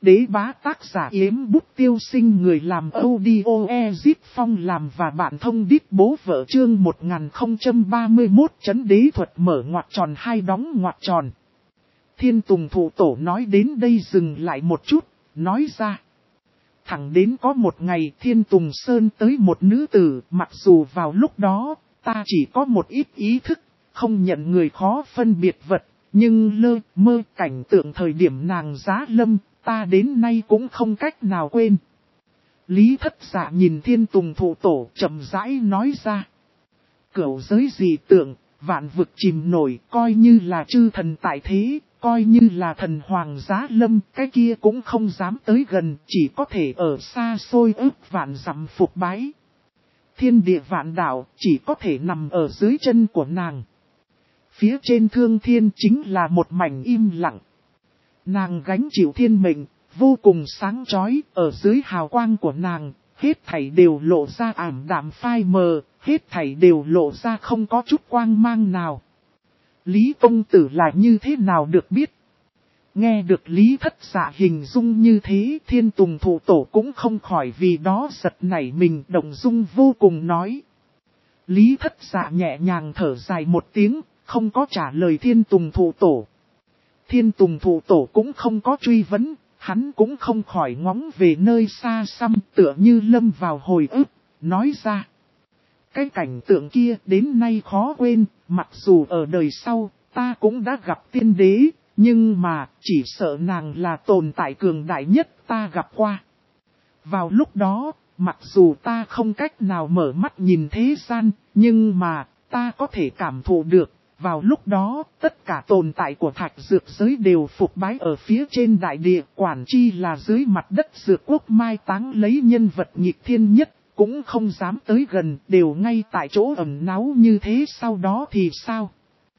Đế bá tác giả Yếm Bút Tiêu Sinh, người làm audio Ezip Phong làm và bạn thông đít bố vợ chương 1031 Chấn đế thuật mở ngoặc tròn hai đóng ngoặc tròn. Thiên Tùng Thụ Tổ nói đến đây dừng lại một chút, nói ra. Thẳng đến có một ngày Thiên Tùng Sơn tới một nữ tử, mặc dù vào lúc đó, ta chỉ có một ít ý thức, không nhận người khó phân biệt vật, nhưng lơ mơ cảnh tượng thời điểm nàng giá lâm, ta đến nay cũng không cách nào quên. Lý Thất Dạ nhìn Thiên Tùng Thụ Tổ chậm rãi nói ra. Cửu giới dị tượng, vạn vực chìm nổi, coi như là chư thần tại thế, coi như là thần hoàng giá lâm, cái kia cũng không dám tới gần, chỉ có thể ở xa xôi ước vạn dặm phục bái. Thiên địa vạn đạo, chỉ có thể nằm ở dưới chân của nàng. Phía trên thương thiên chính là một mảnh im lặng. Nàng gánh chịu thiên mệnh, vô cùng sáng chói, ở dưới hào quang của nàng, hết thảy đều lộ ra ảm đạm phai mờ, hết thảy đều lộ ra không có chút quang mang nào. Lý công tử là như thế nào được biết? Nghe được Lý Thất Dạ hình dung như thế, Thiên Tùng Thụ Tổ cũng không khỏi vì đó giật nảy mình, động dung vô cùng nói. Lý Thất Dạ nhẹ nhàng thở dài một tiếng, không có trả lời Thiên Tùng Thụ Tổ. Thiên Tùng Thụ Tổ cũng không có truy vấn, hắn cũng không khỏi ngóng về nơi xa xăm, tựa như lâm vào hồi ức, nói ra. Cái cảnh tượng kia đến nay khó quên, mặc dù ở đời sau, ta cũng đã gặp tiên đế, nhưng mà chỉ sợ nàng là tồn tại cường đại nhất ta gặp qua. Vào lúc đó, mặc dù ta không cách nào mở mắt nhìn thế gian, nhưng mà ta có thể cảm thụ được. Vào lúc đó, tất cả tồn tại của thạch dược giới đều phục bái ở phía trên đại địa, quản chi là dưới mặt đất dược quốc mai táng lấy nhân vật nghịch thiên nhất, cũng không dám tới gần, đều ngay tại chỗ ẩn náu như thế, sau đó thì sao?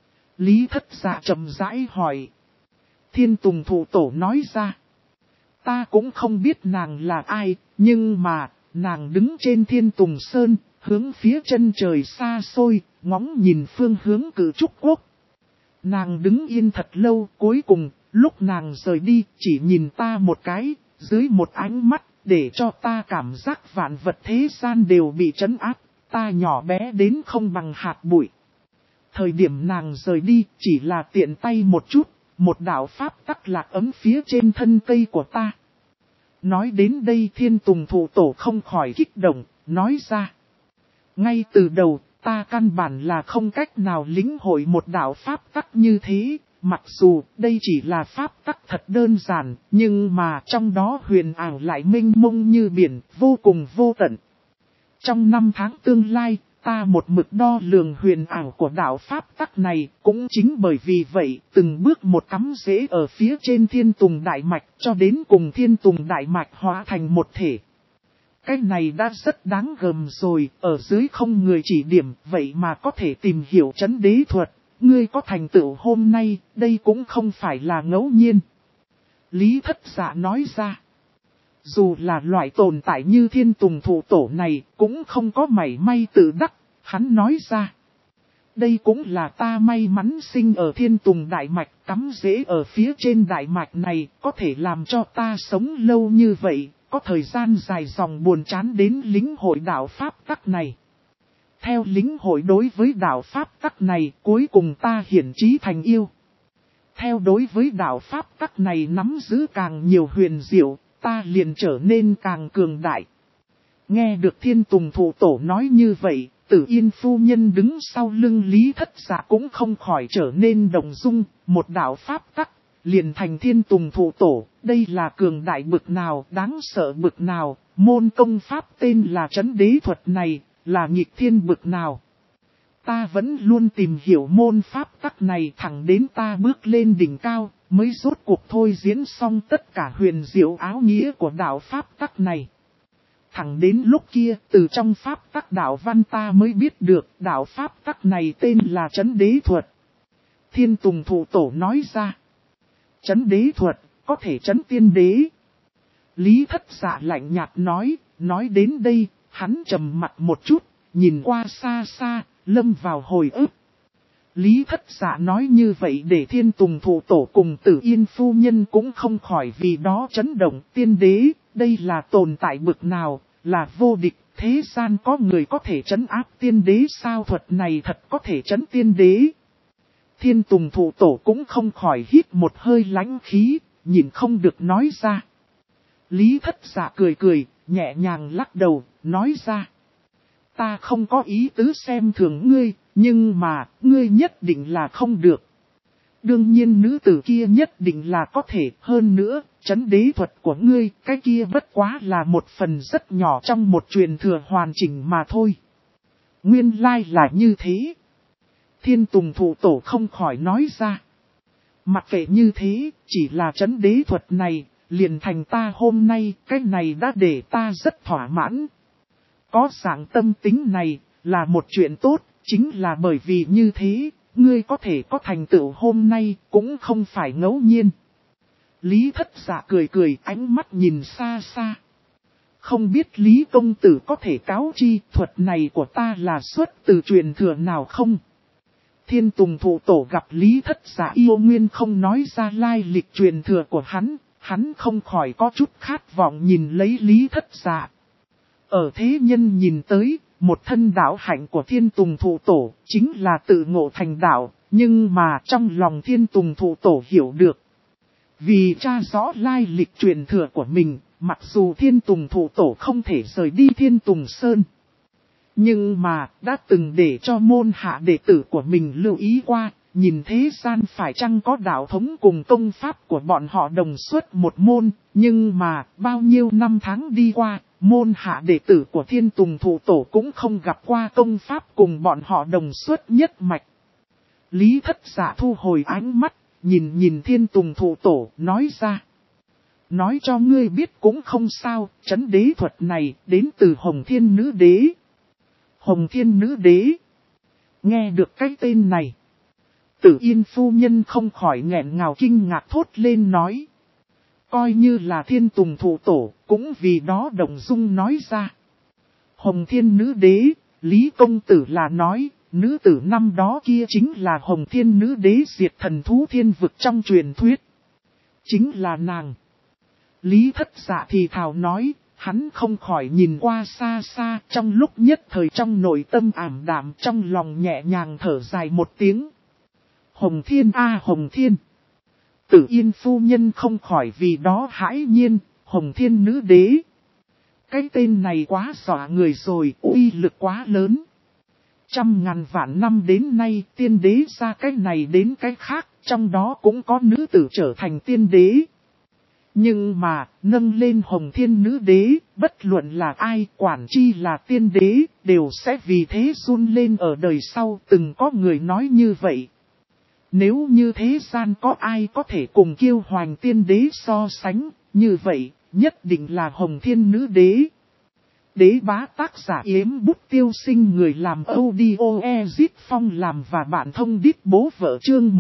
Lý Thất Dạ chậm rãi hỏi. Thiên Tùng Thụ Tổ nói ra. Ta cũng không biết nàng là ai, nhưng mà, nàng đứng trên Thiên Tùng Sơn, hướng phía chân trời xa xôi, ngóng nhìn phương hướng Cử Trúc Quốc. Nàng đứng yên thật lâu, cuối cùng, lúc nàng rời đi, chỉ nhìn ta một cái, dưới một ánh mắt, để cho ta cảm giác vạn vật thế gian đều bị trấn áp, ta nhỏ bé đến không bằng hạt bụi. Thời điểm nàng rời đi, chỉ là tiện tay một chút, một đạo pháp tắc lạc ấm phía trên thân cây của ta. Nói đến đây Thiên Tùng Thụ Tổ không khỏi kích động, nói ra. Ngay từ đầu, ta căn bản là không cách nào lĩnh hội một đạo pháp tắc như thế, mặc dù đây chỉ là pháp tắc thật đơn giản, nhưng mà trong đó huyền ảo lại mênh mông như biển, vô cùng vô tận. Trong năm tháng tương lai, ta một mực đo lường huyền ảo của đạo pháp tắc này, cũng chính bởi vì vậy, từng bước một cắm rễ ở phía trên Thiên Tùng Đại Mạch, cho đến cùng Thiên Tùng Đại Mạch hóa thành một thể. Cái này đã rất đáng gờm rồi, ở dưới không người chỉ điểm, vậy mà có thể tìm hiểu chấn đế thuật, ngươi có thành tựu hôm nay, đây cũng không phải là ngẫu nhiên. Lý Thất Dạ nói ra. Dù là loại tồn tại như Thiên Tùng Thụ Tổ này, cũng không có mảy may tự đắc, hắn nói ra. Đây cũng là ta may mắn sinh ở Thiên Tùng Đại Mạch, cắm rễ ở phía trên Đại Mạch này, có thể làm cho ta sống lâu như vậy, có thời gian dài dòng buồn chán đến lĩnh hội đạo Pháp tắc này. Theo lĩnh hội đối với đạo Pháp tắc này, cuối cùng ta hiển trí thành yêu. Theo đối với đạo Pháp tắc này nắm giữ càng nhiều huyền diệu, ta liền trở nên càng cường đại. Nghe được Thiên Tùng Thụ Tổ nói như vậy, Tử Yên phu nhân đứng sau lưng Lý Thất Dạ cũng không khỏi trở nên động dung, một đạo pháp tắc, liền thành Thiên Tùng Thụ Tổ, đây là cường đại bực nào, đáng sợ bực nào, môn công pháp tên là Chấn Đế Thuật này, là nghịch thiên bực nào. Ta vẫn luôn tìm hiểu môn pháp tắc này thẳng đến ta bước lên đỉnh cao, mới rốt cuộc thôi diễn xong tất cả huyền diệu áo nghĩa của đạo pháp tắc này. Thẳng đến lúc kia, từ trong pháp tắc đạo văn ta mới biết được đạo pháp tắc này tên là Chấn Đế Thuật. Thiên Tùng Thụ Tổ nói ra. Chấn Đế Thuật, có thể chấn tiên đế. Lý Thất Dạ lạnh nhạt nói đến đây, hắn trầm mặt một chút, nhìn qua xa xa, lâm vào hồi ức. Lý Thất Dạ nói như vậy để Thiên Tùng Thụ Tổ cùng Tử Yên phu nhân cũng không khỏi vì đó chấn động. Tiên đế, đây là tồn tại bực nào, là vô địch, thế gian có người có thể trấn áp tiên đế sao? Thuật này thật có thể trấn tiên đế. Thiên Tùng Thụ Tổ cũng không khỏi hít một hơi lãnh khí, nhìn không được nói ra. Lý Thất Dạ cười cười, nhẹ nhàng lắc đầu, nói ra. Ta không có ý tứ xem thường ngươi, nhưng mà, ngươi nhất định là không được. Đương nhiên nữ tử kia nhất định là có thể, hơn nữa, trấn đế thuật của ngươi, cái kia bất quá là một phần rất nhỏ trong một truyền thừa hoàn chỉnh mà thôi. Nguyên lai là như thế. Thiên Tùng Thụ Tổ không khỏi nói ra. Mặc kệ như thế, chỉ là trấn đế thuật này, liền thành ta hôm nay, cái này đã để ta rất thỏa mãn. Có dạng tâm tính này, là một chuyện tốt, chính là bởi vì như thế, ngươi có thể có thành tựu hôm nay, cũng không phải ngẫu nhiên. Lý Thất Dạ cười cười, ánh mắt nhìn xa xa. Không biết Lý công tử có thể cáo chi thuật này của ta là xuất từ truyền thừa nào không? Thiên Tùng Thụ Tổ gặp Lý Thất Dạ yêu nguyên không nói ra lai lịch truyền thừa của hắn không khỏi có chút khát vọng nhìn lấy Lý Thất Dạ. Ở thế nhân nhìn tới, một thân đạo hạnh của Thiên Tùng Thụ Tổ chính là tự ngộ thành đạo, nhưng mà trong lòng Thiên Tùng Thụ Tổ hiểu được. Vì tra rõ lai lịch truyền thừa của mình, mặc dù Thiên Tùng Thụ Tổ không thể rời đi Thiên Tùng Sơn. Nhưng mà, đã từng để cho môn hạ đệ tử của mình lưu ý qua, nhìn thế gian phải chăng có đạo thống cùng công pháp của bọn họ đồng xuất một môn, nhưng mà, bao nhiêu năm tháng đi qua, môn hạ đệ tử của Thiên Tùng Thụ Tổ cũng không gặp qua công pháp cùng bọn họ đồng xuất nhất mạch. Lý Thất Dạ thu hồi ánh mắt, nhìn Thiên Tùng Thụ Tổ, nói ra. Nói cho ngươi biết cũng không sao, trấn đế thuật này đến từ Hồng Thiên Nữ Đế. Hồng Thiên Nữ Đế. Nghe được cái tên này. Tử Yên phu nhân không khỏi nghẹn ngào kinh ngạc thốt lên nói. Coi như là Thiên Tùng Thụ Tổ, cũng vì đó động dung nói ra. Hồng Thiên Nữ Đế, Lý công tử là nói, nữ tử năm đó kia chính là Hồng Thiên Nữ Đế diệt thần thú thiên vực trong truyền thuyết. Chính là nàng. Lý Thất Dạ thì thào nói, hắn không khỏi nhìn qua xa xa, trong lúc nhất thời trong nội tâm ảm đạm, trong lòng nhẹ nhàng thở dài một tiếng. Hồng Thiên a Hồng Thiên. Tử Yên phu nhân không khỏi vì đó hãi nhiên, Hồng Thiên Nữ Đế. Cái tên này quá dọa người rồi, uy lực quá lớn. Trăm ngàn vạn năm đến nay tiên đế ra cái này đến cái khác, trong đó cũng có nữ tử trở thành tiên đế. Nhưng mà, nâng lên Hồng Thiên Nữ Đế, bất luận là ai, quản chi là tiên đế, đều sẽ vì thế run lên ở đời sau, từng có người nói như vậy. Nếu như thế gian có ai có thể cùng Kiêu Hoành tiên đế so sánh, như vậy, nhất định là Hồng Thiên Nữ Đế. Đế bá tác giả Yếm Bút Tiêu Sinh, người làm audio Ezit Phong làm và bạn thông đít bố vợ chương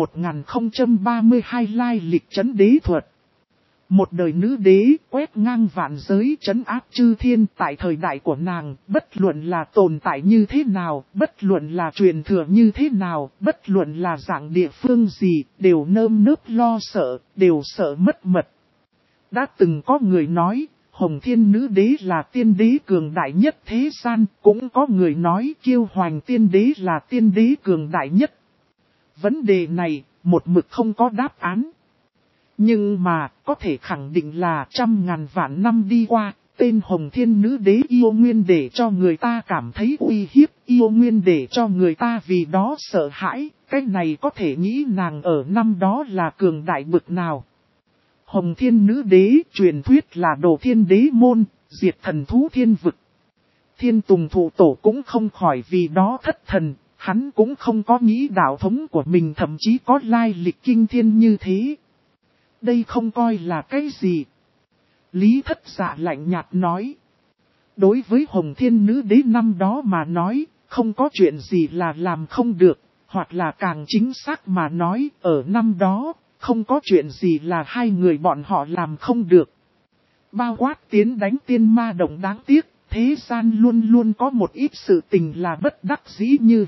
1032 lai lịch trấn đế thuật. Một đời nữ đế quét ngang vạn giới trấn áp chư thiên, tại thời đại của nàng, bất luận là tồn tại như thế nào, bất luận là truyền thừa như thế nào, bất luận là dạng địa phương gì, đều nơm nớp lo sợ, đều sợ mất mật. Đã từng có người nói, Hồng Thiên Nữ Đế là tiên đế cường đại nhất thế gian, cũng có người nói Kiêu Hoành tiên đế là tiên đế cường đại nhất. Vấn đề này, một mực không có đáp án. Nhưng mà, có thể khẳng định là trăm ngàn vạn năm đi qua, tên Hồng Thiên Nữ Đế yêu nguyên để cho người ta cảm thấy uy hiếp, yêu nguyên để cho người ta vì đó sợ hãi, cái này có thể nghĩ nàng ở năm đó là cường đại bực nào. Hồng Thiên Nữ Đế truyền thuyết là đồ thiên đế môn, diệt thần thú thiên vực. Thiên Tùng Thụ Tổ cũng không khỏi vì đó thất thần, hắn cũng không có nghĩ đạo thống của mình thậm chí có lai lịch kinh thiên như thế. Đây không coi là cái gì. Lý Thất Dạ lạnh nhạt nói. Đối với Hồng Thiên Nữ Đế năm đó mà nói, không có chuyện gì là làm không được, hoặc là càng chính xác mà nói, ở năm đó, không có chuyện gì là hai người bọn họ làm không được. Bao quát tiến đánh tiên ma động đáng tiếc, thế gian luôn luôn có một ít sự tình là bất đắc dĩ như vậy,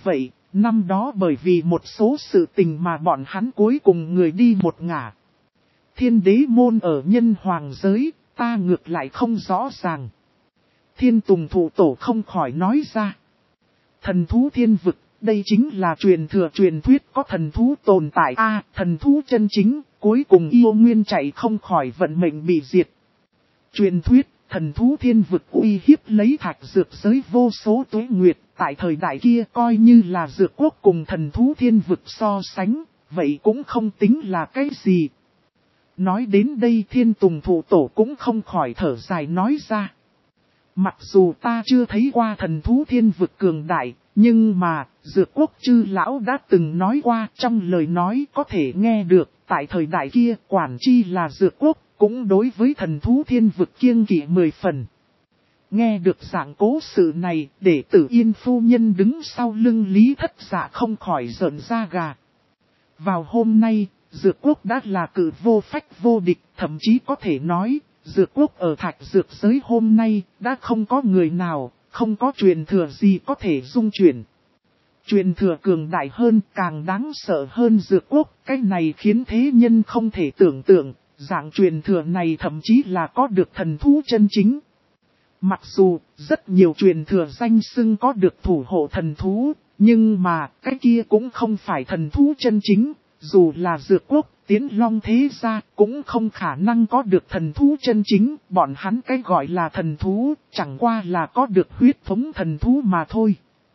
năm đó bởi vì một số sự tình mà bọn hắn cuối cùng người đi một ngả. Thiên đế môn ở nhân hoàng giới, ta ngược lại không rõ ràng. Thiên Tùng Thụ Tổ không khỏi nói ra. Thần thú thiên vực, đây chính là truyền thừa truyền thuyết có thần thú tồn tại thần thú chân chính, cuối cùng yêu nguyên chạy không khỏi vận mệnh bị diệt. Truyền thuyết, thần thú thiên vực uy hiếp lấy thạch dược giới vô số tuế nguyệt, tại thời đại kia coi như là dược quốc cùng thần thú thiên vực so sánh, vậy cũng không tính là cái gì. Nói đến đây Thiên Tùng Thụ Tổ cũng không khỏi thở dài nói ra. Mặc dù ta chưa thấy qua thần thú thiên vực cường đại, nhưng mà, dược quốc chư lão đã từng nói qua trong lời nói có thể nghe được, tại thời đại kia quản chi là dược quốc, cũng đối với thần thú thiên vực kiêng kỵ 10 phần. Nghe được dạng cố sự này, để Tử Yên phu nhân đứng sau lưng Lý Thất Dạ không khỏi giận da gà. Vào hôm nay, dược quốc đã là cự vô phách vô địch, thậm chí có thể nói, dược quốc ở thạch dược giới hôm nay, đã không có người nào, không có truyền thừa gì có thể dung chuyển. Truyền thừa cường đại hơn, càng đáng sợ hơn dược quốc, cái này khiến thế nhân không thể tưởng tượng, dạng truyền thừa này thậm chí là có được thần thú chân chính. Mặc dù, rất nhiều truyền thừa danh xưng có được thủ hộ thần thú, nhưng mà, cái kia cũng không phải thần thú chân chính, dù là dược quốc, Tiến Long thế gia cũng không khả năng có được thần thú chân chính, bọn hắn cái gọi là thần thú, chẳng qua là có được huyết thống thần thú mà thôi.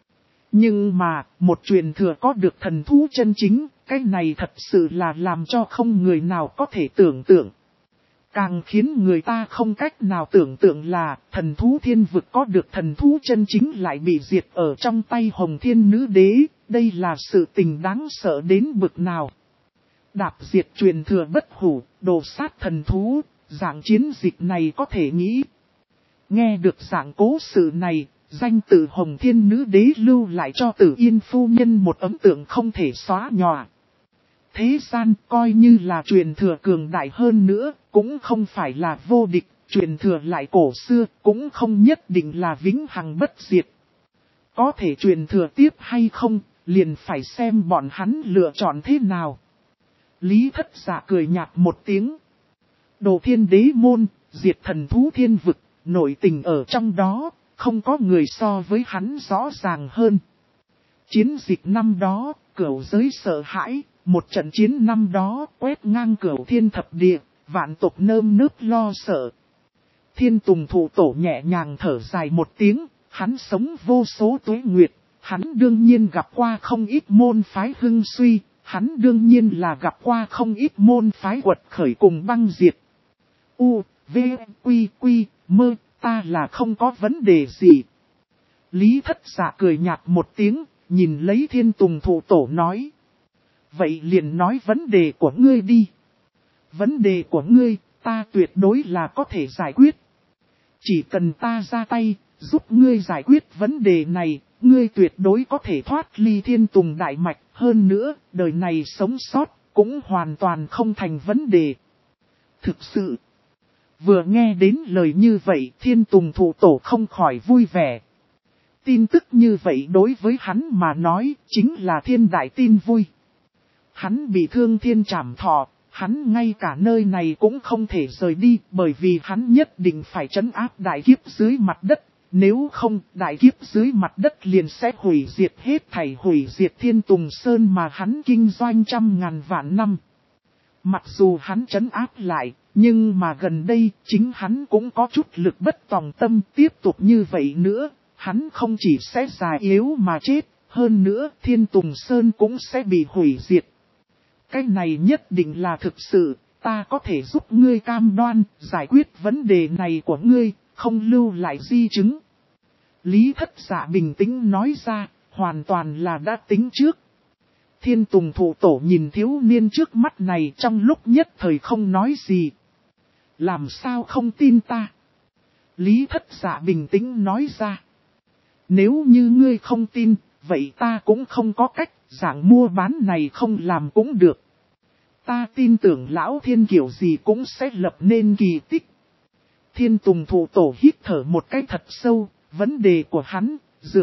Nhưng mà, một truyền thừa có được thần thú chân chính, cái này thật sự là làm cho không người nào có thể tưởng tượng. Càng khiến người ta không cách nào tưởng tượng là thần thú thiên vực có được thần thú chân chính lại bị diệt ở trong tay Hồng Thiên Nữ Đế, đây là sự tình đáng sợ đến bực nào. Đạp diệt truyền thừa bất hủ, đồ sát thần thú, dạng chiến dịch này có thể nghĩ. Nghe được dạng cố sự này, danh tự Hồng Thiên Nữ Đế lưu lại cho Tử Yên phu nhân một ấn tượng không thể xóa nhòa. Thế gian coi như là truyền thừa cường đại hơn nữa, cũng không phải là vô địch, truyền thừa lại cổ xưa, cũng không nhất định là vĩnh hằng bất diệt. Có thể truyền thừa tiếp hay không, liền phải xem bọn hắn lựa chọn thế nào. Lý Thất Dạ cười nhạt một tiếng. Đồ thiên đế môn, diệt thần thú thiên vực, nội tình ở trong đó, không có người so với hắn rõ ràng hơn. Chiến dịch năm đó, cửu giới sợ hãi, một trận chiến năm đó quét ngang cửu thiên thập địa, vạn tộc nơm nớp lo sợ. Thiên Tùng Thụ Tổ nhẹ nhàng thở dài một tiếng, hắn sống vô số tuế nguyệt, hắn đương nhiên gặp qua không ít môn phái hưng suy, hắn đương nhiên là gặp qua không ít môn phái quật khởi cùng băng diệt. U, V, Quy, Quy, Mơ, ta là không có vấn đề gì. Lý Thất Dạ cười nhạt một tiếng, nhìn lấy Thiên Tùng Thụ Tổ nói. Vậy liền nói vấn đề của ngươi đi. Vấn đề của ngươi, ta tuyệt đối là có thể giải quyết. Chỉ cần ta ra tay, giúp ngươi giải quyết vấn đề này, ngươi tuyệt đối có thể thoát ly Thiên Tùng đại mạch. Hơn nữa, đời này sống sót, cũng hoàn toàn không thành vấn đề. Thực sự, vừa nghe đến lời như vậy, Thiên Tùng Thụ Tổ không khỏi vui vẻ. Tin tức như vậy đối với hắn mà nói, chính là thiên đại tin vui. Hắn bị thương thiên trảm thọ, hắn ngay cả nơi này cũng không thể rời đi, bởi vì hắn nhất định phải trấn áp đại kiếp dưới mặt đất. Nếu không, đại kiếp dưới mặt đất liền sẽ hủy diệt hết thảy, hủy diệt Thiên Tùng Sơn mà hắn kinh doanh trăm ngàn vạn năm. Mặc dù hắn trấn áp lại, nhưng mà gần đây chính hắn cũng có chút lực bất tòng tâm. Tiếp tục như vậy nữa, hắn không chỉ sẽ già yếu mà chết, hơn nữa Thiên Tùng Sơn cũng sẽ bị hủy diệt. Cái này nhất định là thực sự, ta có thể giúp ngươi cam đoan, giải quyết vấn đề này của ngươi, không lưu lại di chứng. Lý Thất Dạ bình tĩnh nói ra, hoàn toàn là đã tính trước. Thiên Tùng Thụ Tổ nhìn thiếu niên trước mắt này trong lúc nhất thời không nói gì. Làm sao không tin ta? Lý Thất Dạ bình tĩnh nói ra. Nếu như ngươi không tin, vậy ta cũng không có cách, dạng mua bán này không làm cũng được. Ta tin tưởng lão thiên kiểu gì cũng sẽ lập nên kỳ tích. Thiên Tùng Thụ Tổ hít thở một cái thật sâu, vấn đề của hắn, dược quốc,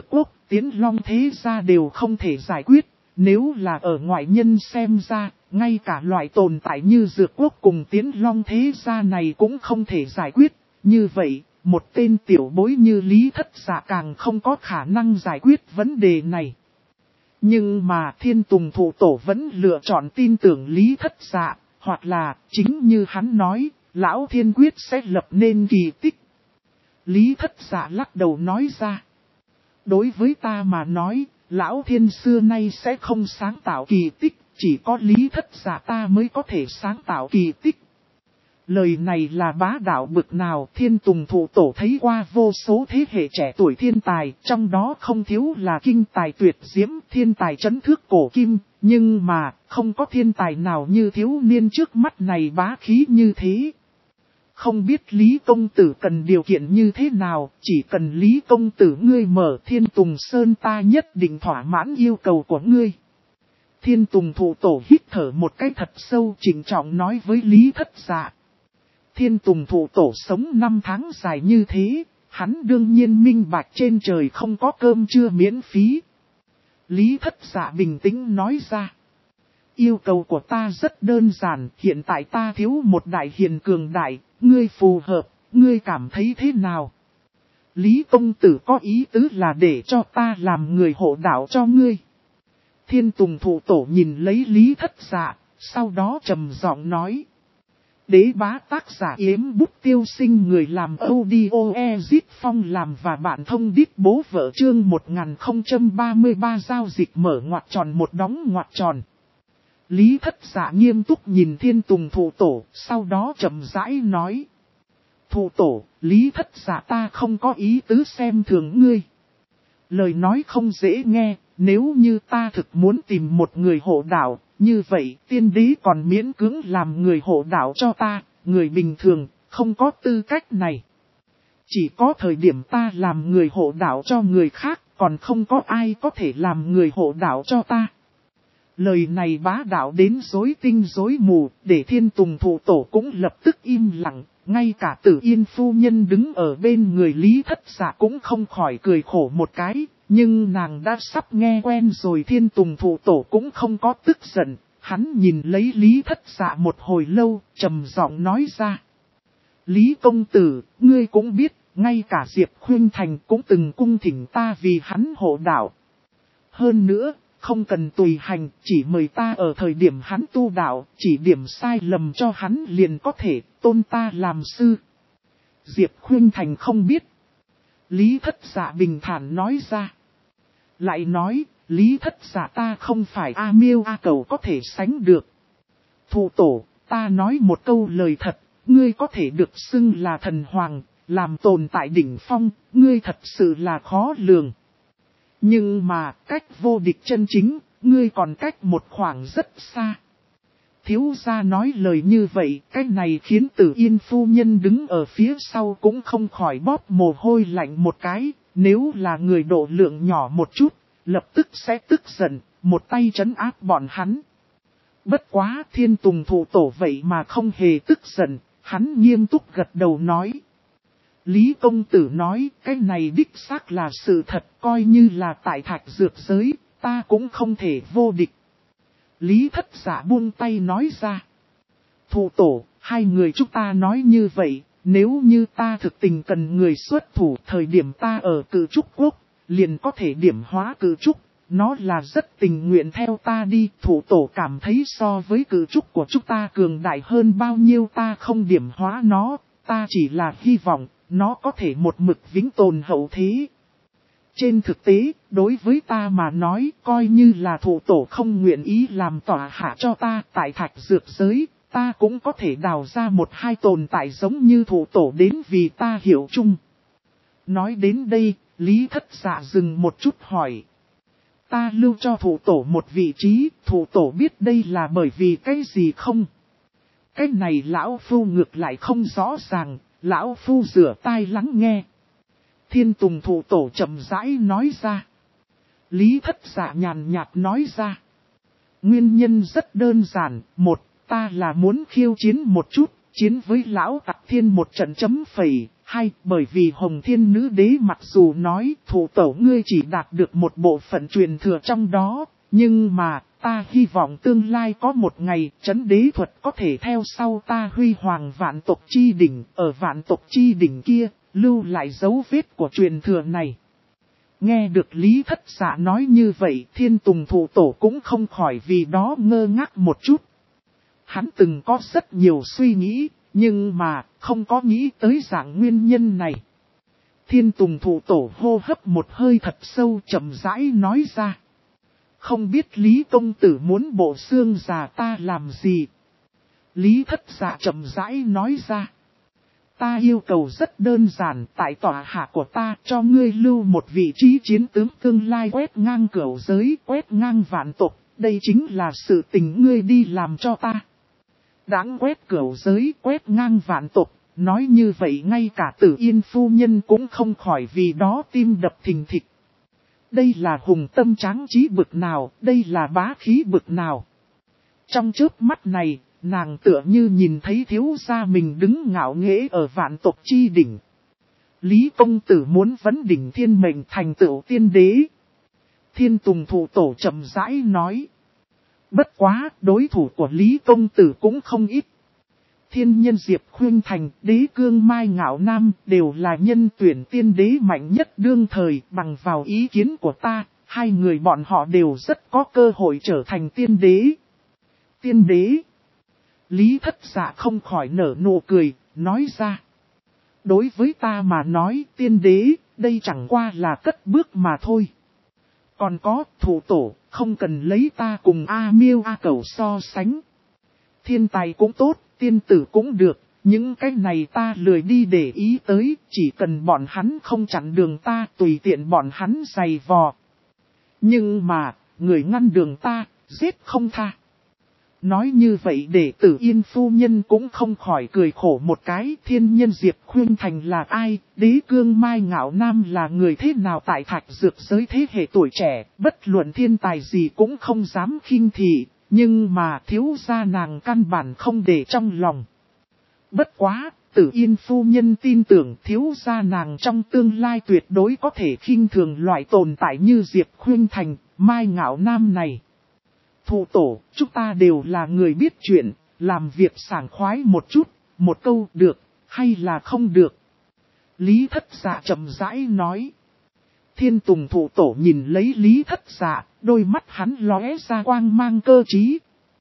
Tiễn Long thế gia đều không thể giải quyết, nếu là ở ngoại nhân xem ra, ngay cả loại tồn tại như Dược Quốc cùng Tiễn Long thế gia này cũng không thể giải quyết. Như vậy, một tên tiểu bối như Lý Thất Dạ càng không có khả năng giải quyết vấn đề này. Nhưng mà Thiên Tùng Thụ Tổ vẫn lựa chọn tin tưởng Lý Thất Dạ, hoặc là chính như hắn nói, Lão Thiên quyết sẽ lập nên kỳ tích. Lý Thất Dạ lắc đầu nói ra. Đối với ta mà nói, Lão Thiên xưa nay sẽ không sáng tạo kỳ tích, chỉ có Lý Thất Dạ ta mới có thể sáng tạo kỳ tích. Lời này là bá đạo bực nào. Thiên Tùng Thụ Tổ thấy qua vô số thế hệ trẻ tuổi thiên tài, trong đó không thiếu là kinh tài tuyệt diễm, thiên tài trấn thước cổ kim, nhưng mà không có thiên tài nào như thiếu niên trước mắt này bá khí như thế. Không biết Lý Công Tử cần điều kiện như thế nào, chỉ cần Lý Công Tử ngươi mở Thiên Tùng Sơn ta nhất định thỏa mãn yêu cầu của ngươi. Thiên Tùng Thụ Tổ hít thở một cái thật sâu, trịnh trọng nói với Lý Thất Dạ. Thiên Tùng Thụ Tổ sống 5 tháng dài như thế, hắn đương nhiên minh bạch trên trời không có cơm trưa miễn phí. Lý Thất Dạ bình tĩnh nói ra. Yêu cầu của ta rất đơn giản, hiện tại ta thiếu một đại hiền cường đại, ngươi phù hợp, ngươi cảm thấy thế nào? Lý Công Tử có ý tứ là để cho ta làm người hộ đạo cho ngươi. Thiên Tùng Thụ Tổ nhìn lấy Lý Thất Dạ, sau đó trầm giọng nói. Đế bá tác giả Yếm Bút Tiêu Sinh người làm audio Ezit Phong làm và bạn thông đít bố vợ chương 1033 giao dịch mở ngoặc tròn một đóng ngoặc tròn. Lý Thất Dạ nghiêm túc nhìn Thiên Tùng Thụ Tổ, sau đó chậm rãi nói. Thụ Tổ, Lý Thất Dạ ta không có ý tứ xem thường ngươi. Lời nói không dễ nghe, nếu như ta thực muốn tìm một người hộ đạo, như vậy tiên đế còn miễn cưỡng làm người hộ đạo cho ta, người bình thường, không có tư cách này. Chỉ có thời điểm ta làm người hộ đạo cho người khác, còn không có ai có thể làm người hộ đạo cho ta. Lời này bá đạo đến rối tinh rối mù, để Thiên Tùng Thụ Tổ cũng lập tức im lặng, ngay cả Tử Yên phu nhân đứng ở bên người Lý Thất Dạ cũng không khỏi cười khổ một cái, nhưng nàng đã sắp nghe quen rồi. Thiên Tùng Thụ Tổ cũng không có tức giận, hắn nhìn lấy Lý Thất Dạ một hồi lâu, trầm giọng nói ra. Lý Công Tử, ngươi cũng biết, ngay cả Diệp Khuynh Thành cũng từng cung thỉnh ta vì hắn hộ đạo. Hơn nữa, không cần tùy hành, chỉ mời ta ở thời điểm hắn tu đạo, chỉ điểm sai lầm cho hắn liền có thể tôn ta làm sư. Diệp Khuynh Thành không biết. Lý Thất Dạ bình thản nói ra. Lại nói, Lý Thất Dạ ta không phải A Miêu A Cầu có thể sánh được. Thụ Tổ, ta nói một câu lời thật, ngươi có thể được xưng là thần hoàng, làm tồn tại đỉnh phong, ngươi thật sự là khó lường. Nhưng mà, cách vô địch chân chính, ngươi còn cách một khoảng rất xa. Thiếu gia nói lời như vậy, cái này khiến Tử Yên phu nhân đứng ở phía sau cũng không khỏi bóp mồ hôi lạnh một cái, nếu là người độ lượng nhỏ một chút, lập tức sẽ tức giận, một tay trấn áp bọn hắn. Bất quá Thiên Tùng Thụ Tổ vậy mà không hề tức giận, hắn nghiêm túc gật đầu nói. Lý Công Tử nói, cái này đích xác là sự thật, coi như là tại Thạch Dược giới, ta cũng không thể vô địch. Lý Thất Dạ buông tay nói ra. Thụ Tổ, hai người chúng ta nói như vậy, nếu như ta thực tình cần người xuất thủ thời điểm ta ở Cự Trúc Quốc, liền có thể điểm hóa Cự Trúc, nó là rất tình nguyện theo ta đi. Thụ Tổ cảm thấy so với Cự Trúc của chúng ta cường đại hơn bao nhiêu, ta không điểm hóa nó, ta chỉ là hy vọng nó có thể một mực vĩnh tồn hậu thế. Trên thực tế, đối với ta mà nói, coi như là Thụ Tổ không nguyện ý làm tỏa hạ cho ta tại Thạch Dược giới, ta cũng có thể đào ra một hai tồn tại giống như Thụ Tổ đến vì ta hiểu chung. Nói đến đây, Lý Thất Dạ dừng một chút hỏi. Ta lưu cho Thụ Tổ một vị trí, Thụ Tổ biết đây là bởi vì cái gì không? Cái này lão phu ngược lại không rõ ràng, lão phu rửa tai lắng nghe. Thiên Tùng Thụ Tổ chậm rãi nói ra. Lý Thất Dạ nhàn nhạt nói ra. Nguyên nhân rất đơn giản, một, ta là muốn khiêu chiến một chút, chiến với lão Tặc Thiên một trận chấm phẩy, Hay, bởi vì Hồng Thiên Nữ Đế mặc dù nói thủ tổ ngươi chỉ đạt được một bộ phận truyền thừa trong đó, nhưng mà ta hy vọng tương lai có một ngày trấn đế thuật có thể theo sau ta huy hoàng vạn tộc chi đỉnh, ở vạn tộc chi đỉnh kia, lưu lại dấu vết của truyền thừa này. Nghe được Lý Thất Dạ nói như vậy, Thiên Tùng thủ tổ cũng không khỏi vì đó ngơ ngác một chút. Hắn từng có rất nhiều suy nghĩ, nhưng mà không có nghĩ tới dạng nguyên nhân này. Thiên Tùng thủ tổ hô hấp một hơi thật sâu chậm rãi nói ra. Không biết Lý công tử muốn bộ xương già ta làm gì? Lý Thất Dạ chậm rãi nói ra. Ta yêu cầu rất đơn giản, tại tòa hạ của ta cho ngươi lưu một vị trí chiến tướng tương lai quét ngang cửu giới, quét ngang vạn tộc, đây chính là sự tình ngươi đi làm cho ta. Đáng quét cửu giới, quét ngang vạn tộc, nói như vậy ngay cả Tử Yên phu nhân cũng không khỏi vì đó tim đập thình thịch. Đây là hùng tâm tráng trí bực nào, đây là bá khí bực nào. Trong chớp mắt này, nàng tựa như nhìn thấy thiếu gia mình đứng ngạo nghễ ở vạn tộc chi đỉnh. Lý công tử muốn vấn đỉnh thiên mệnh thành tựu tiên đế. Thiên Tùng thủ tổ chậm rãi nói. Bất quá, đối thủ của Lý công tử cũng không ít. Thiên Nhân Diệp Khuynh Thành, Đế Cương Mai Ngạo Nam đều là nhân tuyển tiên đế mạnh nhất đương thời. Bằng vào ý kiến của ta, hai người bọn họ đều rất có cơ hội trở thành tiên đế. Tiên đế. Lý Thất Dạ không khỏi nở nụ cười, nói ra. Đối với ta mà nói tiên đế, đây chẳng qua là cất bước mà thôi. Còn có thủ tổ, không cần lấy ta cùng A Miêu A Cẩu so sánh. Thiên tài cũng tốt, tiên tử cũng được, những cái này ta lười đi để ý tới, chỉ cần bọn hắn không chặn đường ta, tùy tiện bọn hắn giày vò. Nhưng mà, người ngăn đường ta, giết không tha. Nói như vậy để Tử Yên phu nhân cũng không khỏi cười khổ một cái. Thiên Nhân Diệp Khuynh Thành là ai? Đế Cương Mai Ngạo Nam là người thế nào tại Thạch Dược giới thế hệ tuổi trẻ? Bất luận thiên tài gì cũng không dám khinh thị. Nhưng mà thiếu gia nàng căn bản không để trong lòng. Bất quá, Tử Yên phu nhân tin tưởng thiếu gia nàng trong tương lai tuyệt đối có thể khinh thường loại tồn tại như Diệp Khuynh Thành, Mai Ngạo Nam này. Thủ tổ, chúng ta đều là người biết chuyện, làm việc sảng khoái một chút, một câu được, hay là không được. Lý Thất Dạ chậm rãi nói. Thiên Tùng thủ tổ nhìn lấy Lý Thất Dạ, đôi mắt hắn lóe ra quang mang cơ trí.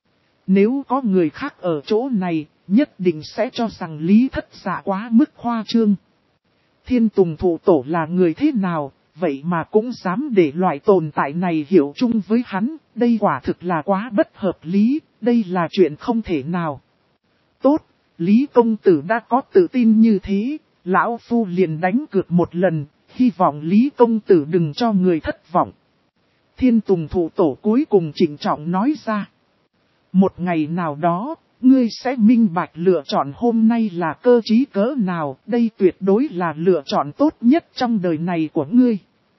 Nếu có người khác ở chỗ này, nhất định sẽ cho rằng Lý Thất Dạ quá mức khoa trương. Thiên Tùng thủ tổ là người thế nào? Vậy mà cũng dám để loại tồn tại này hiểu chung với hắn, đây quả thực là quá bất hợp lý, đây là chuyện không thể nào. Tốt, Lý công tử đã có tự tin như thế, lão phu liền đánh cược một lần, hy vọng Lý công tử đừng cho người thất vọng. Thiên Tùng thủ tổ cuối cùng trịnh trọng nói ra. Một ngày nào đó, ngươi sẽ minh bạch lựa chọn hôm nay là cơ trí cỡ nào, đây tuyệt đối là lựa chọn tốt nhất trong đời này của ngươi.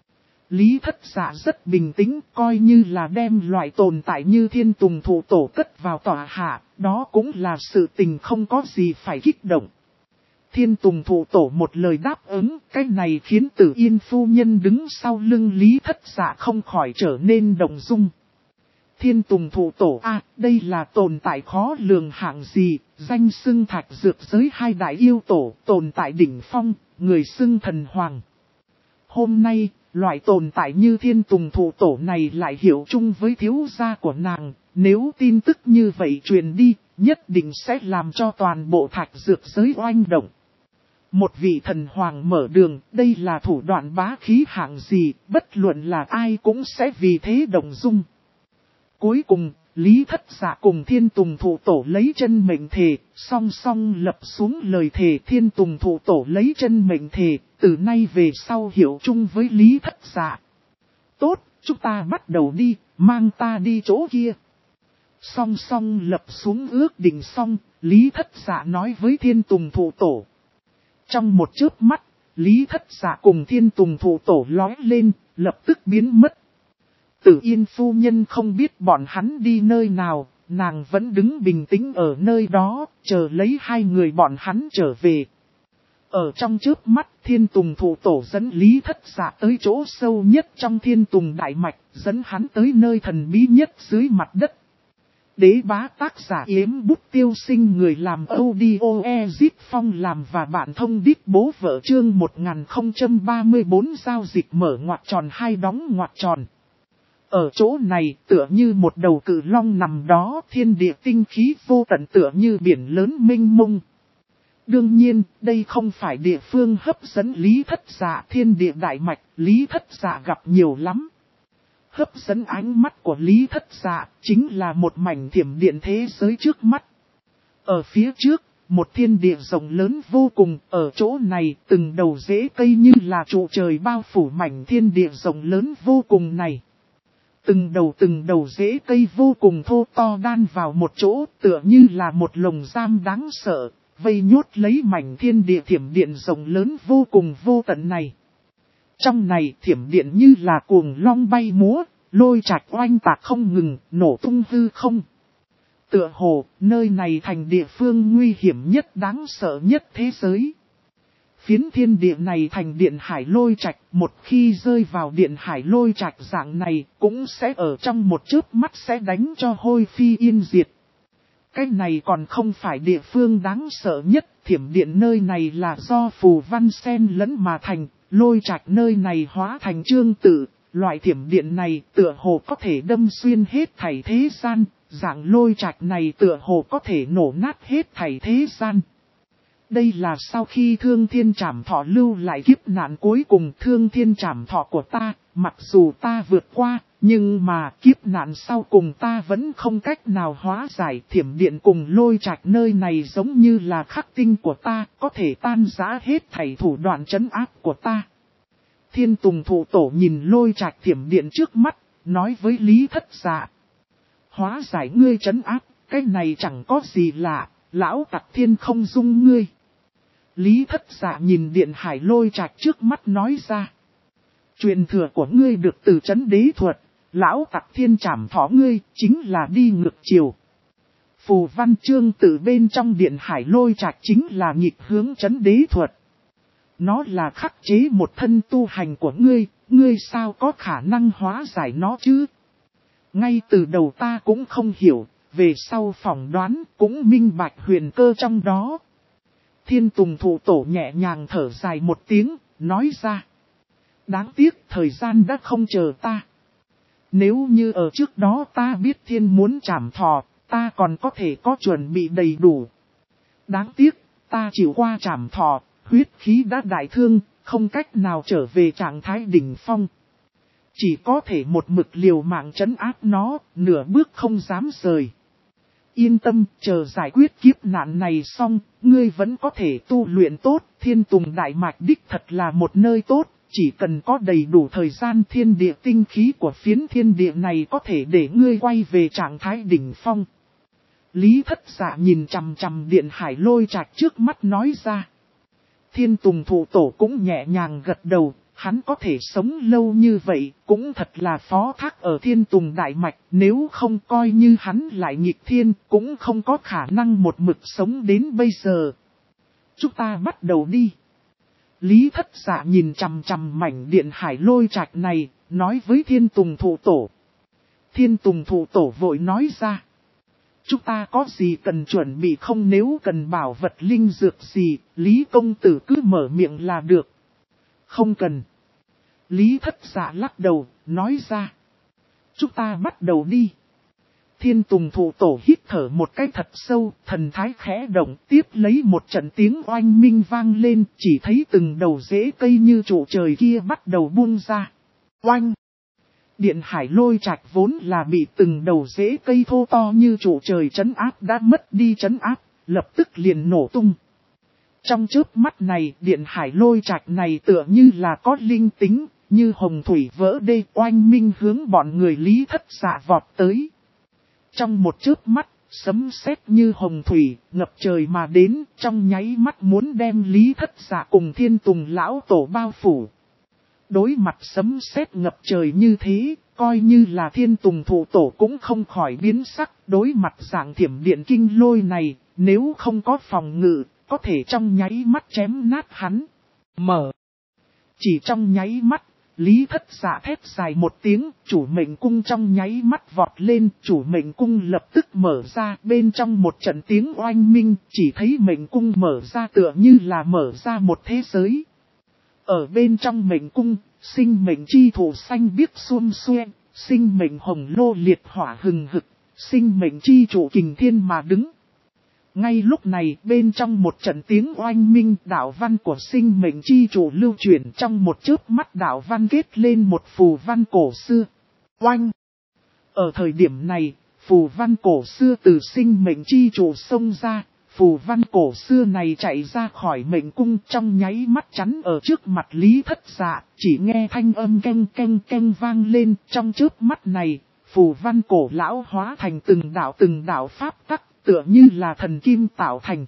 Lý Thất Dạ rất bình tĩnh, coi như là đem loại tồn tại như Thiên Tùng thủ tổ cất vào tòa hạ, đó cũng là sự tình không có gì phải kích động. Thiên Tùng thủ tổ một lời đáp ứng, cái này khiến Tử Yên phu nhân đứng sau lưng Lý Thất Dạ không khỏi trở nên động dung. Thiên Tùng thủ tổ đây là tồn tại khó lường hạng gì, danh xưng Thạch Dược giới hai đại yêu tổ, tồn tại đỉnh phong, người xưng thần hoàng. Hôm nay, loại tồn tại như Thiên Tùng thủ tổ này lại hiểu chung với thiếu gia của nàng, nếu tin tức như vậy truyền đi, nhất định sẽ làm cho toàn bộ Thạch Dược giới oanh động. Một vị thần hoàng mở đường, đây là thủ đoạn bá khí hạng gì, bất luận là ai cũng sẽ vì thế động dung. Cuối cùng, Lý Thất Dạ cùng Thiên Tùng thủ tổ lấy chân mệnh thề, song song lập xuống lời thề. Thiên Tùng thủ tổ lấy chân mệnh thề, từ nay về sau hiểu chung với Lý Thất Dạ. Tốt, chúng ta bắt đầu đi, mang ta đi chỗ kia. Song song lập xuống ước định xong, Lý Thất Dạ nói với Thiên Tùng thủ tổ. Trong một chớp mắt, Lý Thất Dạ cùng Thiên Tùng thủ tổ lói lên, lập tức biến mất. Tử Yên phu nhân không biết bọn hắn đi nơi nào, nàng vẫn đứng bình tĩnh ở nơi đó, chờ lấy hai người bọn hắn trở về. Ở trong chớp mắt, Thiên Tùng Thụ Tổ dẫn Lý Thất Dạ tới chỗ sâu nhất trong Thiên Tùng Đại Mạch, dẫn hắn tới nơi thần bí nhất dưới mặt đất. Đế bá tác giả Yếm Bút Tiêu Sinh, người làm audio Ezip Phong làm và bạn thông đít bố vợ, chương 1034 giao dịch mở ngoặc tròn hai đóng ngoặc tròn. Ở chỗ này tựa như một đầu cự long nằm đó, thiên địa tinh khí vô tận tựa như biển lớn mênh mông. Đương nhiên, đây không phải địa phương hấp dẫn Lý Thất Dạ. Thiên địa đại mạch, Lý Thất Dạ gặp nhiều lắm. Hấp dẫn ánh mắt của Lý Thất Dạ chính là một mảnh thiểm điện thế giới trước mắt. Ở phía trước, một thiên địa rộng lớn vô cùng, ở chỗ này từng đầu rễ cây như là trụ trời bao phủ mảnh thiên địa rộng lớn vô cùng này. Từng đầu rễ cây vô cùng thô to đan vào một chỗ, tựa như là một lồng giam đáng sợ, vây nhốt lấy mảnh thiên địa thiểm điện rộng lớn vô cùng vô tận này. Trong này thiểm điện như là cuồng long bay múa, lôi trạch oanh tạc không ngừng, nổ tung hư không. Tựa hồ, nơi này thành địa phương nguy hiểm nhất, đáng sợ nhất thế giới. Phiến thiên địa này thành điện hải lôi trạch, một khi rơi vào điện hải lôi trạch dạng này, cũng sẽ ở trong một chớp mắt sẽ đánh cho hôi phi yên diệt. Cái này còn không phải địa phương đáng sợ nhất, thiểm điện nơi này là do phù văn xen lẫn mà thành, lôi trạch nơi này hóa thành chương tự, loại thiểm điện này tựa hồ có thể đâm xuyên hết thảy thế gian, dạng lôi trạch này tựa hồ có thể nổ nát hết thảy thế gian. Đây là sau khi Thương Thiên Trảm Thọ lưu lại kiếp nạn cuối cùng. Thương Thiên Trảm Thọ của ta, mặc dù ta vượt qua, nhưng mà kiếp nạn sau cùng ta vẫn không cách nào hóa giải. Thiểm điện cùng lôi trạch nơi này giống như là khắc tinh của ta, có thể tan rã hết thảy thủ đoạn trấn áp của ta. Thiên Tùng Thụ Tổ nhìn lôi trạch thiểm điện trước mắt, nói với Lý Thất Dạ: hóa giải ngươi trấn áp, cái này chẳng có gì lạ, lão tặc thiên không dung ngươi. Lý Thất Dạ nhìn điện hải lôi trạch trước mắt nói ra: truyền thừa của ngươi được từ trấn đế thuật, lão tặc thiên trảm thọ ngươi chính là đi ngược chiều. Phù văn chương từ bên trong điện hải lôi trạch chính là nghịch hướng trấn đế thuật. Nó là khắc chế một thân tu hành của ngươi, ngươi sao có khả năng hóa giải nó chứ? Ngay từ đầu ta cũng không hiểu, về sau phỏng đoán cũng minh bạch huyền cơ trong đó. Thiên Tùng Thụ Tổ nhẹ nhàng thở dài một tiếng, nói ra: đáng tiếc thời gian đã không chờ ta. Nếu như ở trước đó ta biết thiên muốn trảm thọ, ta còn có thể có chuẩn bị đầy đủ. Đáng tiếc, ta chịu qua trảm thọ, huyết khí đã đại thương, không cách nào trở về trạng thái đỉnh phong. Chỉ có thể một mực liều mạng trấn áp nó, nửa bước không dám rời. Yên tâm, chờ giải quyết kiếp nạn này xong, ngươi vẫn có thể tu luyện tốt. Thiên Tùng Đại Mạch đích thật là một nơi tốt, chỉ cần có đầy đủ thời gian, thiên địa tinh khí của phiến thiên địa này có thể để ngươi quay về trạng thái đỉnh phong. Lý Thất Dạ nhìn chằm chằm điện hải lôi trạch trước mắt nói ra. Thiên Tùng Thụ Tổ cũng nhẹ nhàng gật đầu. Hắn có thể sống lâu như vậy, cũng thật là phó thác ở Thiên Tùng Đại Mạch, nếu không coi như hắn lại nghịch thiên, cũng không có khả năng một mực sống đến bây giờ. Chúng ta bắt đầu đi. Lý Thất Dạ nhìn chằm chằm mảnh điện hải lôi trạch này, nói với Thiên Tùng Thụ Tổ. Thiên Tùng Thụ Tổ vội nói ra: chúng ta có gì cần chuẩn bị không? Nếu cần bảo vật linh dược gì, Lý công tử cứ mở miệng là được. Không cần. Lý Thất Dạ lắc đầu, nói ra: chúng ta bắt đầu đi. Thiên Tùng Thụ Tổ hít thở một cái thật sâu, thần thái khẽ động, tiếp lấy một trận tiếng oanh minh vang lên, chỉ thấy từng đầu rễ cây như trụ trời kia bắt đầu buông ra. Oanh! Điện hải lôi trạch vốn là bị từng đầu rễ cây thô to như trụ trời trấn áp đã mất đi trấn áp, lập tức liền nổ tung. Trong chớp mắt này, điện hải lôi trạch này tựa như là có linh tính, như hồng thủy vỡ đê, oanh minh hướng bọn người Lý Thất Dạ vọt tới. Trong một chớp mắt, sấm sét như hồng thủy, ngập trời mà đến, trong nháy mắt muốn đem Lý Thất Dạ cùng Thiên Tùng Lão Tổ bao phủ. Đối mặt sấm sét ngập trời như thế, coi như là Thiên Tùng Thụ Tổ cũng không khỏi biến sắc. Đối mặt dạng thiểm điện kinh lôi này, nếu không có phòng ngự, có thể trong nháy mắt chém nát hắn. Mở. Chỉ trong nháy mắt, Lý Thất Dạ thét dài một tiếng, chủ mệnh cung trong nháy mắt vọt lên, chủ mệnh cung lập tức mở ra, bên trong một trận tiếng oanh minh, chỉ thấy mệnh cung mở ra tựa như là mở ra một thế giới. Ở bên trong mệnh cung, sinh mệnh chi thủ xanh biếc xuông xuê, sinh mệnh hồng lô liệt hỏa hừng hực, sinh mệnh chi chủ kình thiên mà đứng. Ngay lúc này, bên trong một trận tiếng oanh minh, đạo văn của sinh mệnh chi chủ lưu chuyển trong một chớp mắt, đạo văn kết lên một phù văn cổ xưa. Oanh! Ở thời điểm này, phù văn cổ xưa từ sinh mệnh chi chủ xông ra, phù văn cổ xưa này chạy ra khỏi mệnh cung trong nháy mắt chắn ở trước mặt Lý Thất Dạ, chỉ nghe thanh âm keng keng keng vang lên. Trong chớp mắt này, phù văn cổ lão hóa thành từng đạo pháp tắc, tựa như là thần kim tạo thành.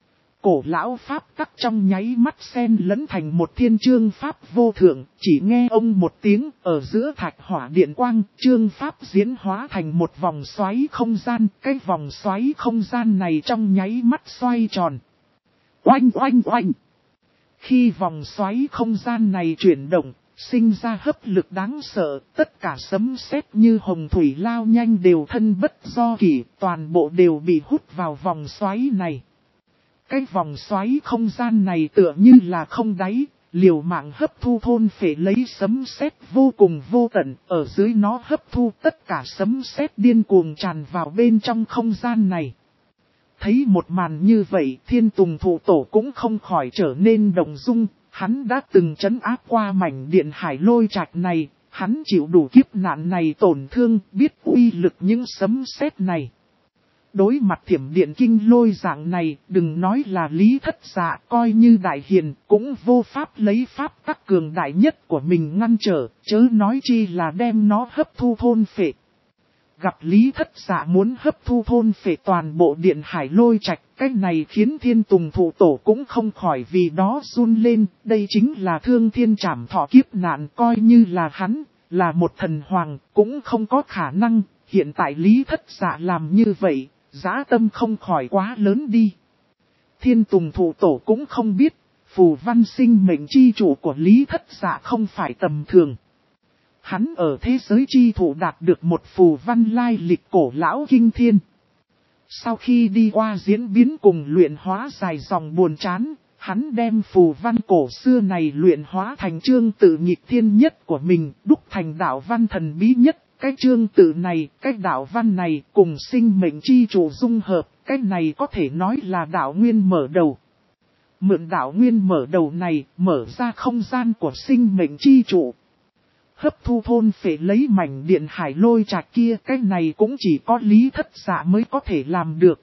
Cổ lão pháp tắc trong nháy mắt xen lẫn thành một thiên chương pháp vô thượng, chỉ nghe ông một tiếng, ở giữa thạch hỏa điện quang, chương pháp diễn hóa thành một vòng xoáy không gian, cái vòng xoáy không gian này trong nháy mắt xoay tròn. Oanh oanh oanh! Khi vòng xoáy không gian này chuyển động, sinh ra hấp lực đáng sợ, tất cả sấm sét như hồng thủy lao nhanh đều thân bất do kỷ, toàn bộ đều bị hút vào vòng xoáy này. Cái vòng xoáy không gian này tựa như là không đáy, liều mạng hấp thu thôn phệ lấy sấm sét vô cùng vô tận, ở dưới nó hấp thu tất cả sấm sét điên cuồng tràn vào bên trong không gian này. Thấy một màn như vậy, Thiên Tùng Thụ Tổ cũng không khỏi trở nên động dung. Hắn đã từng trấn áp qua mảnh điện hải lôi trạch này, hắn chịu đủ kiếp nạn này tổn thương, biết uy lực những sấm sét này. Đối mặt thiểm điện kinh lôi dạng này, đừng nói là Lý Thất Dạ, coi như đại hiền, cũng vô pháp lấy pháp tắc cường đại nhất của mình ngăn trở, chớ nói chi là đem nó hấp thu thôn phệ. Gặp Lý Thất Dạ muốn hấp thu thôn phệ toàn bộ điện hải lôi trạch, cách này khiến Thiên Tùng Thụ Tổ cũng không khỏi vì đó run lên. Đây chính là thương thiên trảm thọ kiếp nạn, coi như là hắn, là một thần hoàng, cũng không có khả năng. Hiện tại Lý Thất Dạ làm như vậy, dã tâm không khỏi quá lớn đi. Thiên Tùng Thụ Tổ cũng không biết, phù văn sinh mệnh chi chủ của Lý Thất Dạ không phải tầm thường. Hắn ở thế giới chi thủ đạt được một phù văn lai lịch cổ lão kinh thiên. Sau khi đi qua diễn biến cùng luyện hóa dài dòng buồn chán, hắn đem phù văn cổ xưa này luyện hóa thành chương tự nghịch thiên nhất của mình, đúc thành đạo văn thần bí nhất. Cái chương tự này, cái đạo văn này cùng sinh mệnh chi chủ dung hợp, cái này có thể nói là đạo nguyên mở đầu. Mượn đạo nguyên mở đầu này, mở ra không gian của sinh mệnh chi chủ. Hấp thu thôn phệ lấy mảnh điện hải lôi trạch kia, cái này cũng chỉ có Lý Thất Dạ mới có thể làm được.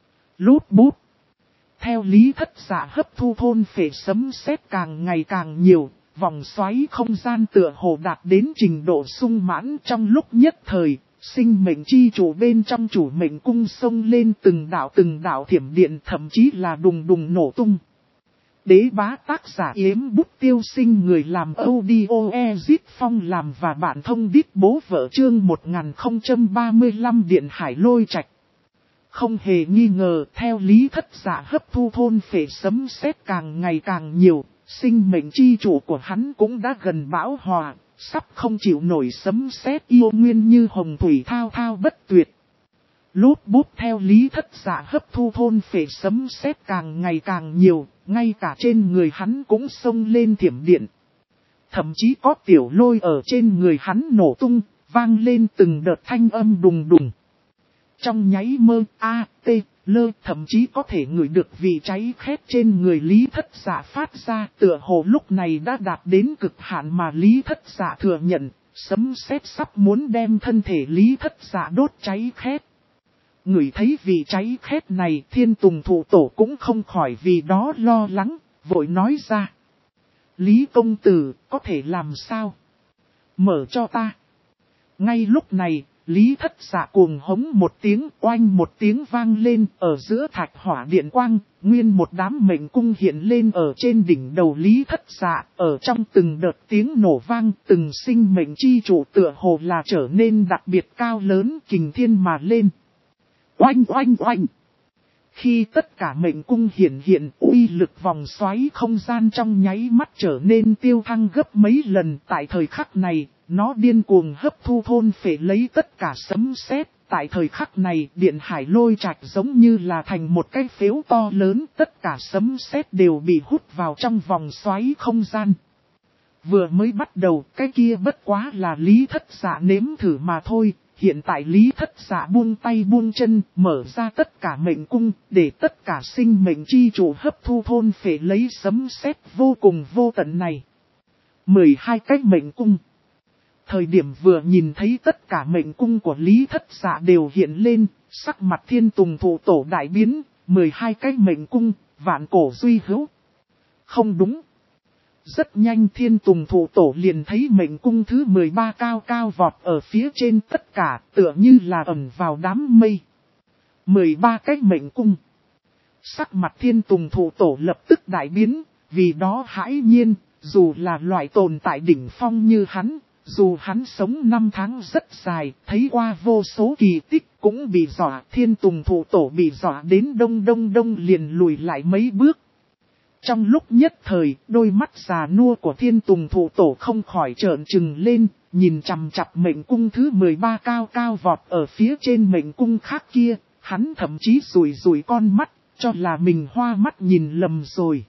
Lút bút. Theo Lý Thất Dạ hấp thu thôn phệ sấm sét càng ngày càng nhiều, vòng xoáy không gian tựa hồ đạt đến trình độ sung mãn. Trong lúc nhất thời, sinh mệnh chi chủ bên trong chủ mệnh cung xông lên từng đạo thiểm điện, thậm chí là đùng đùng nổ tung. Đế bá tác giả Yếm Bút Tiêu Sinh, người làm audio Ezit Phong làm và bạn thông đít bố vợ chương 1035 điện hải lôi trạch. Không hề nghi ngờ, theo Lý Thất Dạ hấp thu thôn phệ sấm sét càng ngày càng nhiều, sinh mệnh chi chủ của hắn cũng đã gần bão hòa, sắp không chịu nổi sấm sét yêu nguyên như hồng thủy thao thao bất tuyệt. Lút bút theo Lý Thất Dạ hấp thu thôn phệ sấm sét càng ngày càng nhiều, ngay cả trên người hắn cũng xông lên thiểm điện. Thậm chí có tiểu lôi ở trên người hắn nổ tung, vang lên từng đợt thanh âm đùng đùng. Trong nháy mơ, thậm chí có thể ngửi được vị cháy khét trên người Lý Thất Dạ phát ra, tựa hồ lúc này đã đạt đến cực hạn mà Lý Thất Dạ thừa nhận, sấm sét sắp muốn đem thân thể Lý Thất Dạ đốt cháy khét. Ngửi thấy vị cháy khét này, Thiên Tùng Thụ Tổ cũng không khỏi vì đó lo lắng, vội nói ra. Lý công tử, có thể làm sao? Mở cho ta. Ngay lúc này, Lý Thất Dạ cuồng hống một tiếng, oanh một tiếng vang lên, ở giữa thạch hỏa điện quang, nguyên một đám mệnh cung hiện lên ở trên đỉnh đầu Lý Thất Dạ, ở trong từng đợt tiếng nổ vang, từng sinh mệnh chi chủ tựa hồ là trở nên đặc biệt cao lớn, kình thiên mà lên. Oanh oanh oanh! Khi tất cả mệnh cung hiện uy lực vòng xoáy không gian trong nháy mắt trở nên tiêu thăng gấp mấy lần. Tại thời khắc này, nó điên cuồng hấp thu thôn phệ lấy tất cả sấm sét. Tại thời khắc này, điện hải lôi trạch giống như là thành một cái phếu to lớn. Tất cả sấm sét đều bị hút vào trong vòng xoáy không gian. Vừa mới bắt đầu, cái kia bất quá là Lý Thất Dạ nếm thử mà thôi. Hiện tại Lý Thất Dạ buông tay buông chân, mở ra tất cả mệnh cung, để tất cả sinh mệnh chi chủ hấp thu thôn phệ lấy sấm sét vô cùng vô tận này. 12 cái mệnh cung. Thời điểm vừa nhìn thấy tất cả mệnh cung của Lý Thất Dạ đều hiện lên, sắc mặt Thiên Tùng Thụ Tổ đại biến, 12 cái mệnh cung, vạn cổ duy hữu. Không đúng. Rất nhanh Thiên Tùng Thụ Tổ liền thấy mệnh cung thứ 13 cao cao vọt ở phía trên tất cả, tựa như là ẩn vào đám mây. 13 cái mệnh cung. Sắc mặt Thiên Tùng Thụ Tổ lập tức đại biến, vì đó hãi nhiên, dù là loại tồn tại đỉnh phong như hắn, dù hắn sống 5 tháng rất dài, thấy qua vô số kỳ tích cũng bị dọa. Thiên Tùng Thụ Tổ bị dọa đến đông liền lùi lại mấy bước. Trong lúc nhất thời, đôi mắt già nua của Thiên Tùng Thụ Tổ không khỏi trợn trừng lên, nhìn chằm chằm mệnh cung thứ 13 cao cao vọt ở phía trên mệnh cung khác kia, hắn thậm chí rủi con mắt, cho là mình hoa mắt nhìn lầm rồi.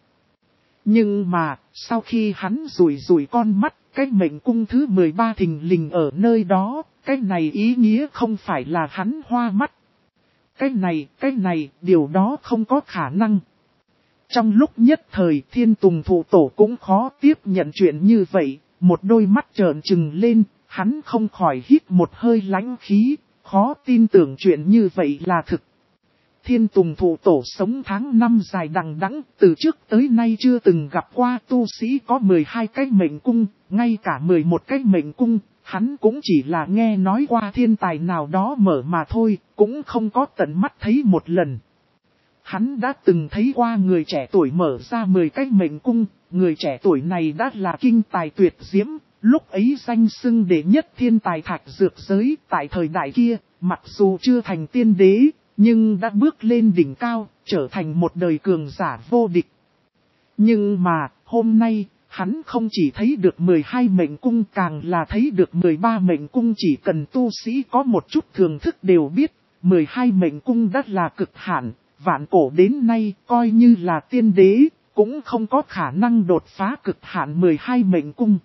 Nhưng mà, sau khi hắn rủi con mắt, cái mệnh cung thứ 13 thình lình ở nơi đó, cái này ý nghĩa không phải là hắn hoa mắt. Cái này, điều đó không có khả năng. Trong lúc nhất thời Thiên Tùng Thụ Tổ cũng khó tiếp nhận chuyện như vậy, một đôi mắt trợn trừng lên, hắn không khỏi hít một hơi lãnh khí, khó tin tưởng chuyện như vậy là thực. Thiên Tùng Thụ Tổ sống tháng năm dài đằng đẵng, từ trước tới nay chưa từng gặp qua tu sĩ có 12 cái mệnh cung, ngay cả 11 cái mệnh cung, hắn cũng chỉ là nghe nói qua thiên tài nào đó mở mà thôi, cũng không có tận mắt thấy một lần. Hắn đã từng thấy qua người trẻ tuổi mở ra 10 cái mệnh cung, người trẻ tuổi này đã là kinh tài tuyệt diễm, lúc ấy danh xưng đệ nhất thiên tài thạch dược giới. Tại thời đại kia, mặc dù chưa thành tiên đế, nhưng đã bước lên đỉnh cao, trở thành một đời cường giả vô địch. Nhưng mà, hôm nay, hắn không chỉ thấy được 12 mệnh cung, càng là thấy được 13 mệnh cung. Chỉ cần tu sĩ có một chút thường thức đều biết, 12 mệnh cung đã là cực hạn. Vạn cổ đến nay, coi như là tiên đế, cũng không có khả năng đột phá cực hạn 12 mệnh cung.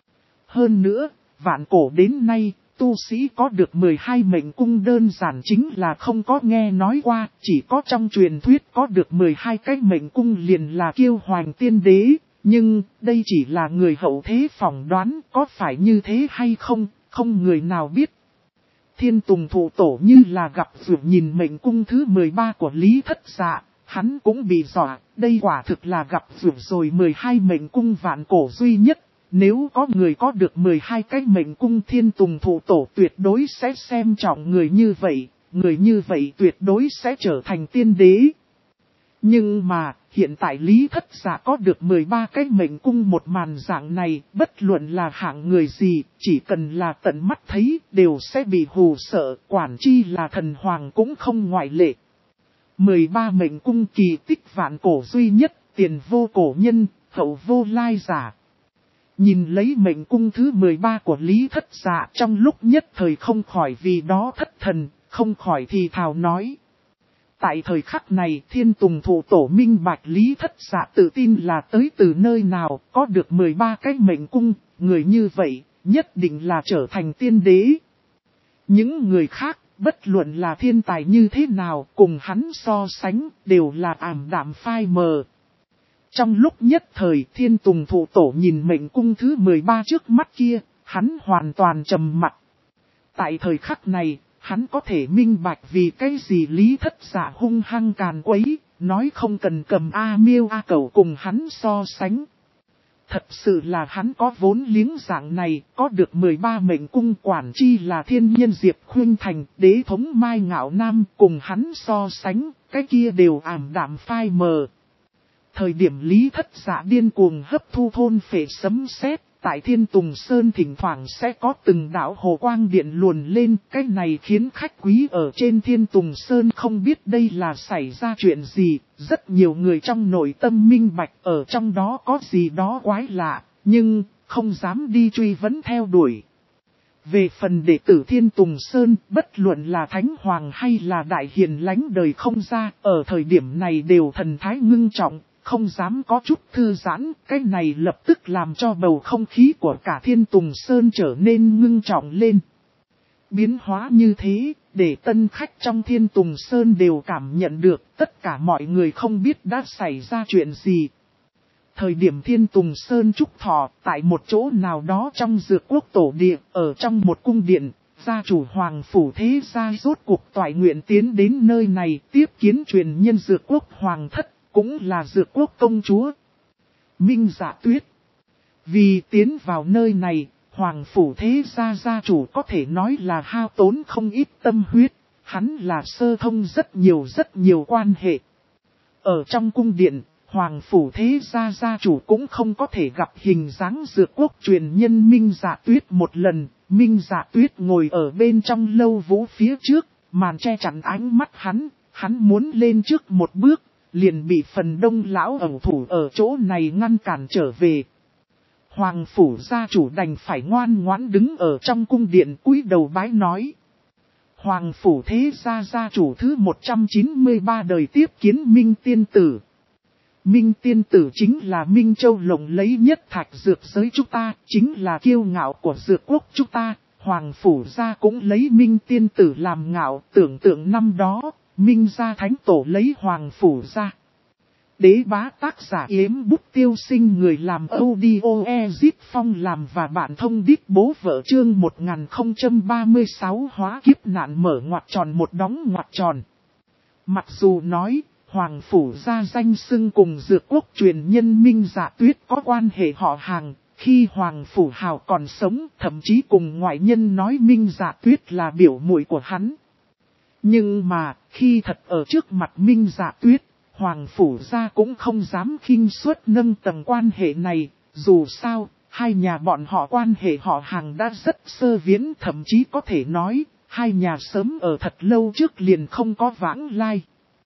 Hơn nữa, vạn cổ đến nay, tu sĩ có được 12 mệnh cung đơn giản chính là không có nghe nói qua, chỉ có trong truyền thuyết có được 12 cái mệnh cung liền là kiêu hoàng tiên đế, nhưng đây chỉ là người hậu thế phỏng đoán, có phải như thế hay không, không người nào biết. Thiên Tùng Thụ Tổ như là gặp vượt nhìn mệnh cung thứ 13 của Lý Thất Dạ, hắn cũng bị dọa, đây quả thực là gặp vượt rồi 12 mệnh cung vạn cổ duy nhất. Nếu có người có được 12 cái mệnh cung, Thiên Tùng Thụ Tổ tuyệt đối sẽ xem trọng người như vậy tuyệt đối sẽ trở thành tiên đế. Nhưng mà, hiện tại Lý Thất Dạ có được 13 cái mệnh cung, một màn dạng này, bất luận là hạng người gì, chỉ cần là tận mắt thấy, đều sẽ bị hù sợ, quản chi là thần hoàng cũng không ngoại lệ. 13 mệnh cung kỳ tích vạn cổ duy nhất, tiền vô cổ nhân, hậu vô lai giả. Nhìn lấy mệnh cung thứ 13 của Lý Thất Dạ, trong lúc nhất thời không khỏi vì đó thất thần, không khỏi thì thào nói. Tại thời khắc này, Thiên Tùng Thụ Tổ minh bạch Lý Thất Dạ tự tin là tới từ nơi nào, có được 13 cái mệnh cung, người như vậy, nhất định là trở thành tiên đế. Những người khác, bất luận là thiên tài như thế nào, cùng hắn so sánh, đều là ảm đạm phai mờ. Trong lúc nhất thời, Thiên Tùng Thụ Tổ nhìn mệnh cung thứ 13 trước mắt kia, hắn hoàn toàn trầm mặc. Tại thời khắc này, hắn có thể minh bạch vì cái gì Lý Thất Dạ hung hăng càn quấy, nói không cần cầm A Miêu A Cẩu cùng hắn so sánh. Thật sự là hắn có vốn liếng dạng này, có được 13 mệnh cung, quản chi là thiên nhân Diệp Khuynh Thành, đế thống Mai Ngạo Nam, cùng hắn so sánh, cái kia đều ảm đạm phai mờ. Thời điểm Lý Thất Dạ điên cuồng hấp thu thôn phệ sấm sét, tại Thiên Tùng Sơn thỉnh thoảng sẽ có từng đạo hồ quang điện luồn lên, cái này khiến khách quý ở trên Thiên Tùng Sơn không biết đây là xảy ra chuyện gì, rất nhiều người trong nội tâm minh bạch ở trong đó có gì đó quái lạ, nhưng không dám đi truy vấn theo đuổi. Về phần đệ tử Thiên Tùng Sơn, bất luận là Thánh Hoàng hay là Đại Hiền lánh đời không ra, ở thời điểm này đều thần thái ngưng trọng, không dám có chút thư giãn, cái này lập tức làm cho bầu không khí của cả Thiên Tùng Sơn trở nên ngưng trọng lên. Biến hóa như thế, để tân khách trong Thiên Tùng Sơn đều cảm nhận được tất cả mọi người không biết đã xảy ra chuyện gì. Thời điểm Thiên Tùng Sơn trúc thọ, tại một chỗ nào đó trong Dược Quốc tổ địa, ở trong một cung điện, gia chủ Hoàng Phủ Thế Gia rốt cuộc toại nguyện tiến đến nơi này tiếp kiến truyền nhân Dược Quốc Hoàng Thất, cũng là Dược Quốc công chúa Minh Dạ Tuyết. Vì tiến vào nơi này, Hoàng Phủ Thế Gia gia chủ có thể nói là hao tốn không ít tâm huyết, hắn là sơ thông rất nhiều quan hệ. Ở trong cung điện, Hoàng Phủ Thế Gia gia chủ cũng không có thể gặp hình dáng Dược Quốc truyền nhân Minh Dạ Tuyết một lần. Minh Dạ Tuyết ngồi ở bên trong lâu vũ phía trước, màn che chắn ánh mắt hắn muốn lên trước một bước, liền bị phần đông lão ẩu thủ ở chỗ này ngăn cản trở về. Hoàng Phủ gia chủ đành phải ngoan ngoãn đứng ở trong cung điện cúi đầu bái nói. Hoàng Phủ Thế Gia gia chủ thứ 193 đời tiếp kiến Minh Tiên Tử. Minh Tiên Tử chính là Minh Châu lộng lấy nhất thạch dược giới chúng ta, chính là kiêu ngạo của Dược Quốc chúng ta. Hoàng Phủ gia cũng lấy Minh Tiên Tử làm ngạo, tưởng tượng năm đó, Minh gia thánh tổ lấy Hoàng Phủ gia. Đế bá tác giả yếm bút tiêu sinh, người làm audio Ezip Phong làm và bạn thông đít bố vợ chương 1036 hóa kiếp nạn mở ngoặc tròn một đóng ngoặc tròn. Mặc dù nói, Hoàng Phủ gia danh xưng cùng Dược Quốc truyền nhân Minh Dạ Tuyết có quan hệ họ hàng, khi Hoàng Phủ Hào còn sống, thậm chí cùng ngoại nhân nói Minh Dạ Tuyết là biểu muội của hắn. Nhưng mà, khi thật ở trước mặt Minh Dạ Tuyết, Hoàng Phủ gia cũng không dám khinh suất nâng tầng quan hệ này, dù sao, hai nhà bọn họ quan hệ họ hàng đã rất sơ viễn, thậm chí có thể nói, hai nhà sớm ở thật lâu trước liền không có vãng lai.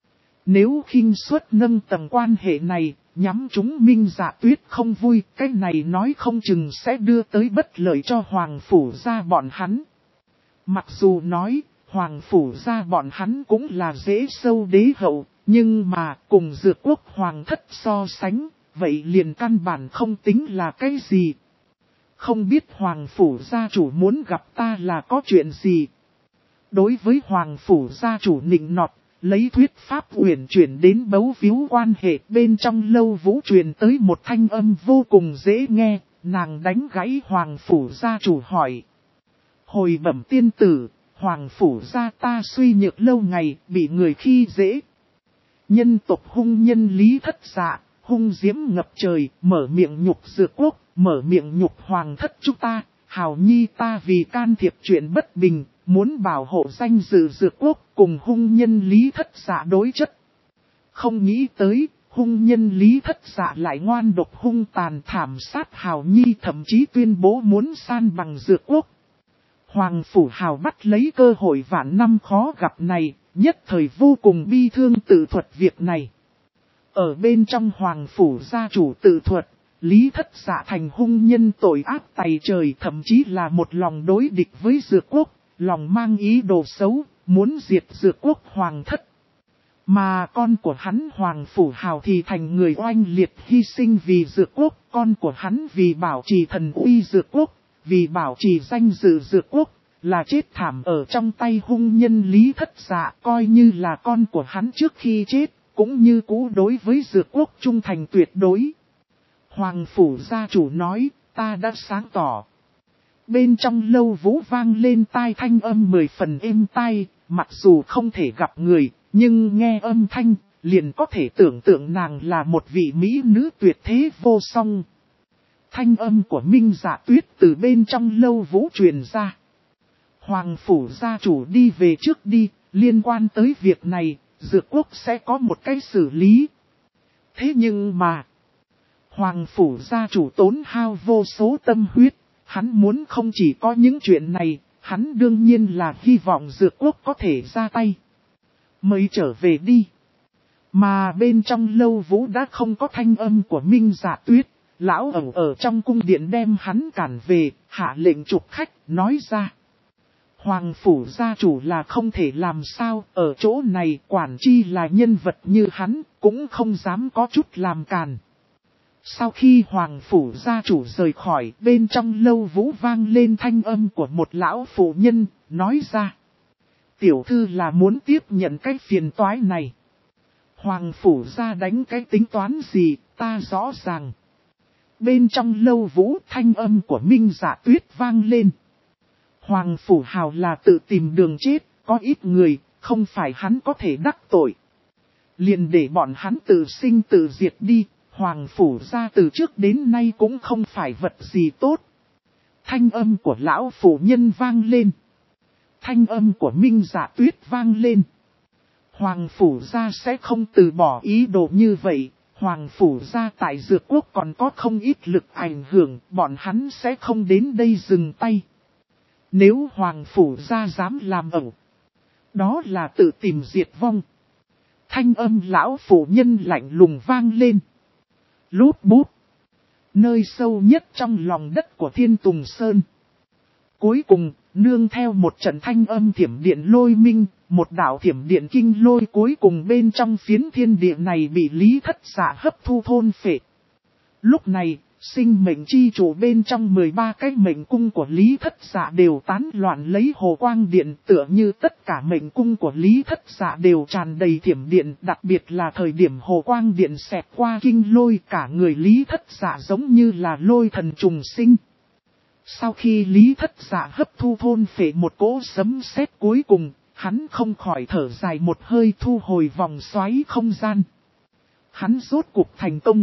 Nếu khinh suất nâng tầng quan hệ này, nhắm chúng Minh Dạ Tuyết không vui, cái này nói không chừng sẽ đưa tới bất lợi cho Hoàng Phủ gia bọn hắn. Mặc dù nói, Hoàng Phủ gia bọn hắn cũng là dễ sâu đế hậu, nhưng mà cùng Dược Quốc Hoàng Thất so sánh, vậy liền căn bản không tính là cái gì. Không biết Hoàng Phủ gia chủ muốn gặp ta là có chuyện gì. Đối với Hoàng Phủ gia chủ nịnh nọt, lấy thuyết pháp uyển chuyển đến bấu víu quan hệ, bên trong lâu vũ truyền tới một thanh âm vô cùng dễ nghe, nàng đánh gãy Hoàng Phủ gia chủ hỏi. Hồi bẩm tiên tử, Hoàng Phủ gia ta suy nhược lâu ngày, bị người khi dễ. Nhân tộc hung nhân Lý Thất Dạ, hung diễm ngập trời, mở miệng nhục Dược Quốc, mở miệng nhục Hoàng Thất chúng ta, hào nhi ta vì can thiệp chuyện bất bình, muốn bảo hộ danh dự Dược Quốc cùng hung nhân Lý Thất Dạ đối chất. Không nghĩ tới, hung nhân Lý Thất Dạ lại ngoan độc hung tàn thảm sát hào nhi, thậm chí tuyên bố muốn san bằng Dược Quốc. Hoàng Phủ Hào bắt lấy cơ hội vạn năm khó gặp này, nhất thời vô cùng bi thương tự thuật việc này. Ở bên trong Hoàng Phủ gia chủ tự thuật, Lý Thất Dạ thành hung nhân tội ác tày trời, thậm chí là một lòng đối địch với Dược Quốc, lòng mang ý đồ xấu, muốn diệt Dược Quốc Hoàng Thất. Mà con của hắn Hoàng Phủ Hào thì thành người oanh liệt hy sinh vì Dược Quốc, con của hắn vì bảo trì thần uy Dược Quốc, vì bảo trì danh dự Dược Quốc, là chết thảm ở trong tay hung nhân Lý Thất Dạ, coi như là con của hắn trước khi chết, cũng như cũ đối với Dược Quốc trung thành tuyệt đối. Hoàng Phủ gia chủ nói, ta đã sáng tỏ. Bên trong lâu vũ vang lên tai thanh âm 10 phần êm tai, mặc dù không thể gặp người, nhưng nghe âm thanh, liền có thể tưởng tượng nàng là một vị mỹ nữ tuyệt thế vô song. Thanh âm của Minh Dạ Tuyết từ bên trong lâu vũ truyền ra. Hoàng Phủ gia chủ đi về trước đi, liên quan tới việc này, Dược Quốc sẽ có một cái xử lý. Thế nhưng mà, Hoàng phủ gia chủ tốn hao vô số tâm huyết, hắn muốn không chỉ có những chuyện này, hắn đương nhiên là hy vọng Dược Quốc có thể ra tay. Mới trở về đi. Mà bên trong Lâu Vũ đã không có thanh âm của Minh Dạ Tuyết, lão ở trong cung điện đem hắn cản về, hạ lệnh trục khách, nói ra. Hoàng phủ gia chủ là không thể làm sao, ở chỗ này quản chi là nhân vật như hắn, cũng không dám có chút làm càn. Sau khi Hoàng phủ gia chủ rời khỏi, bên trong Lâu Vũ vang lên thanh âm của một lão phụ nhân, nói ra. Tiểu thư là muốn tiếp nhận cái phiền toái này. Hoàng phủ gia đánh cái tính toán gì, ta rõ ràng. Bên trong Lâu Vũ thanh âm của Minh Dạ Tuyết vang lên. Hoàng phủ hào là tự tìm đường chết, có ít người, không phải hắn có thể đắc tội. Liền để bọn hắn tự sinh tự diệt đi, Hoàng phủ gia từ trước đến nay cũng không phải vật gì tốt. Thanh âm của lão phụ nhân vang lên. Thanh âm của Minh Dạ Tuyết vang lên. Hoàng phủ gia sẽ không từ bỏ ý đồ như vậy. Hoàng phủ gia tại Dược Quốc còn có không ít lực ảnh hưởng, bọn hắn sẽ không đến đây dừng tay. Nếu Hoàng phủ gia dám làm ẩu, đó là tự tìm diệt vong. Thanh âm lão phụ nhân lạnh lùng vang lên. Lút bút. Nơi sâu nhất trong lòng đất của Thiên Tùng Sơn. Cuối cùng, nương theo một trận thanh âm thiểm điện lôi minh, một đạo thiểm điện kinh lôi cuối cùng bên trong phiến thiên địa này bị Lý Thất Dạ hấp thu thôn phệ. Lúc này, sinh mệnh chi chủ bên trong 13 cái mệnh cung của Lý Thất Dạ đều tán loạn lấy hồ quang điện, tựa như tất cả mệnh cung của Lý Thất Dạ đều tràn đầy thiểm điện, đặc biệt là thời điểm hồ quang điện xẹt qua kinh lôi, cả người Lý Thất Dạ giống như là lôi thần trùng sinh. Sau khi Lý Thất Dạ hấp thu thôn phệ một cỗ sấm sét cuối cùng, hắn không khỏi thở dài một hơi thu hồi vòng xoáy không gian. Hắn rốt cuộc thành công.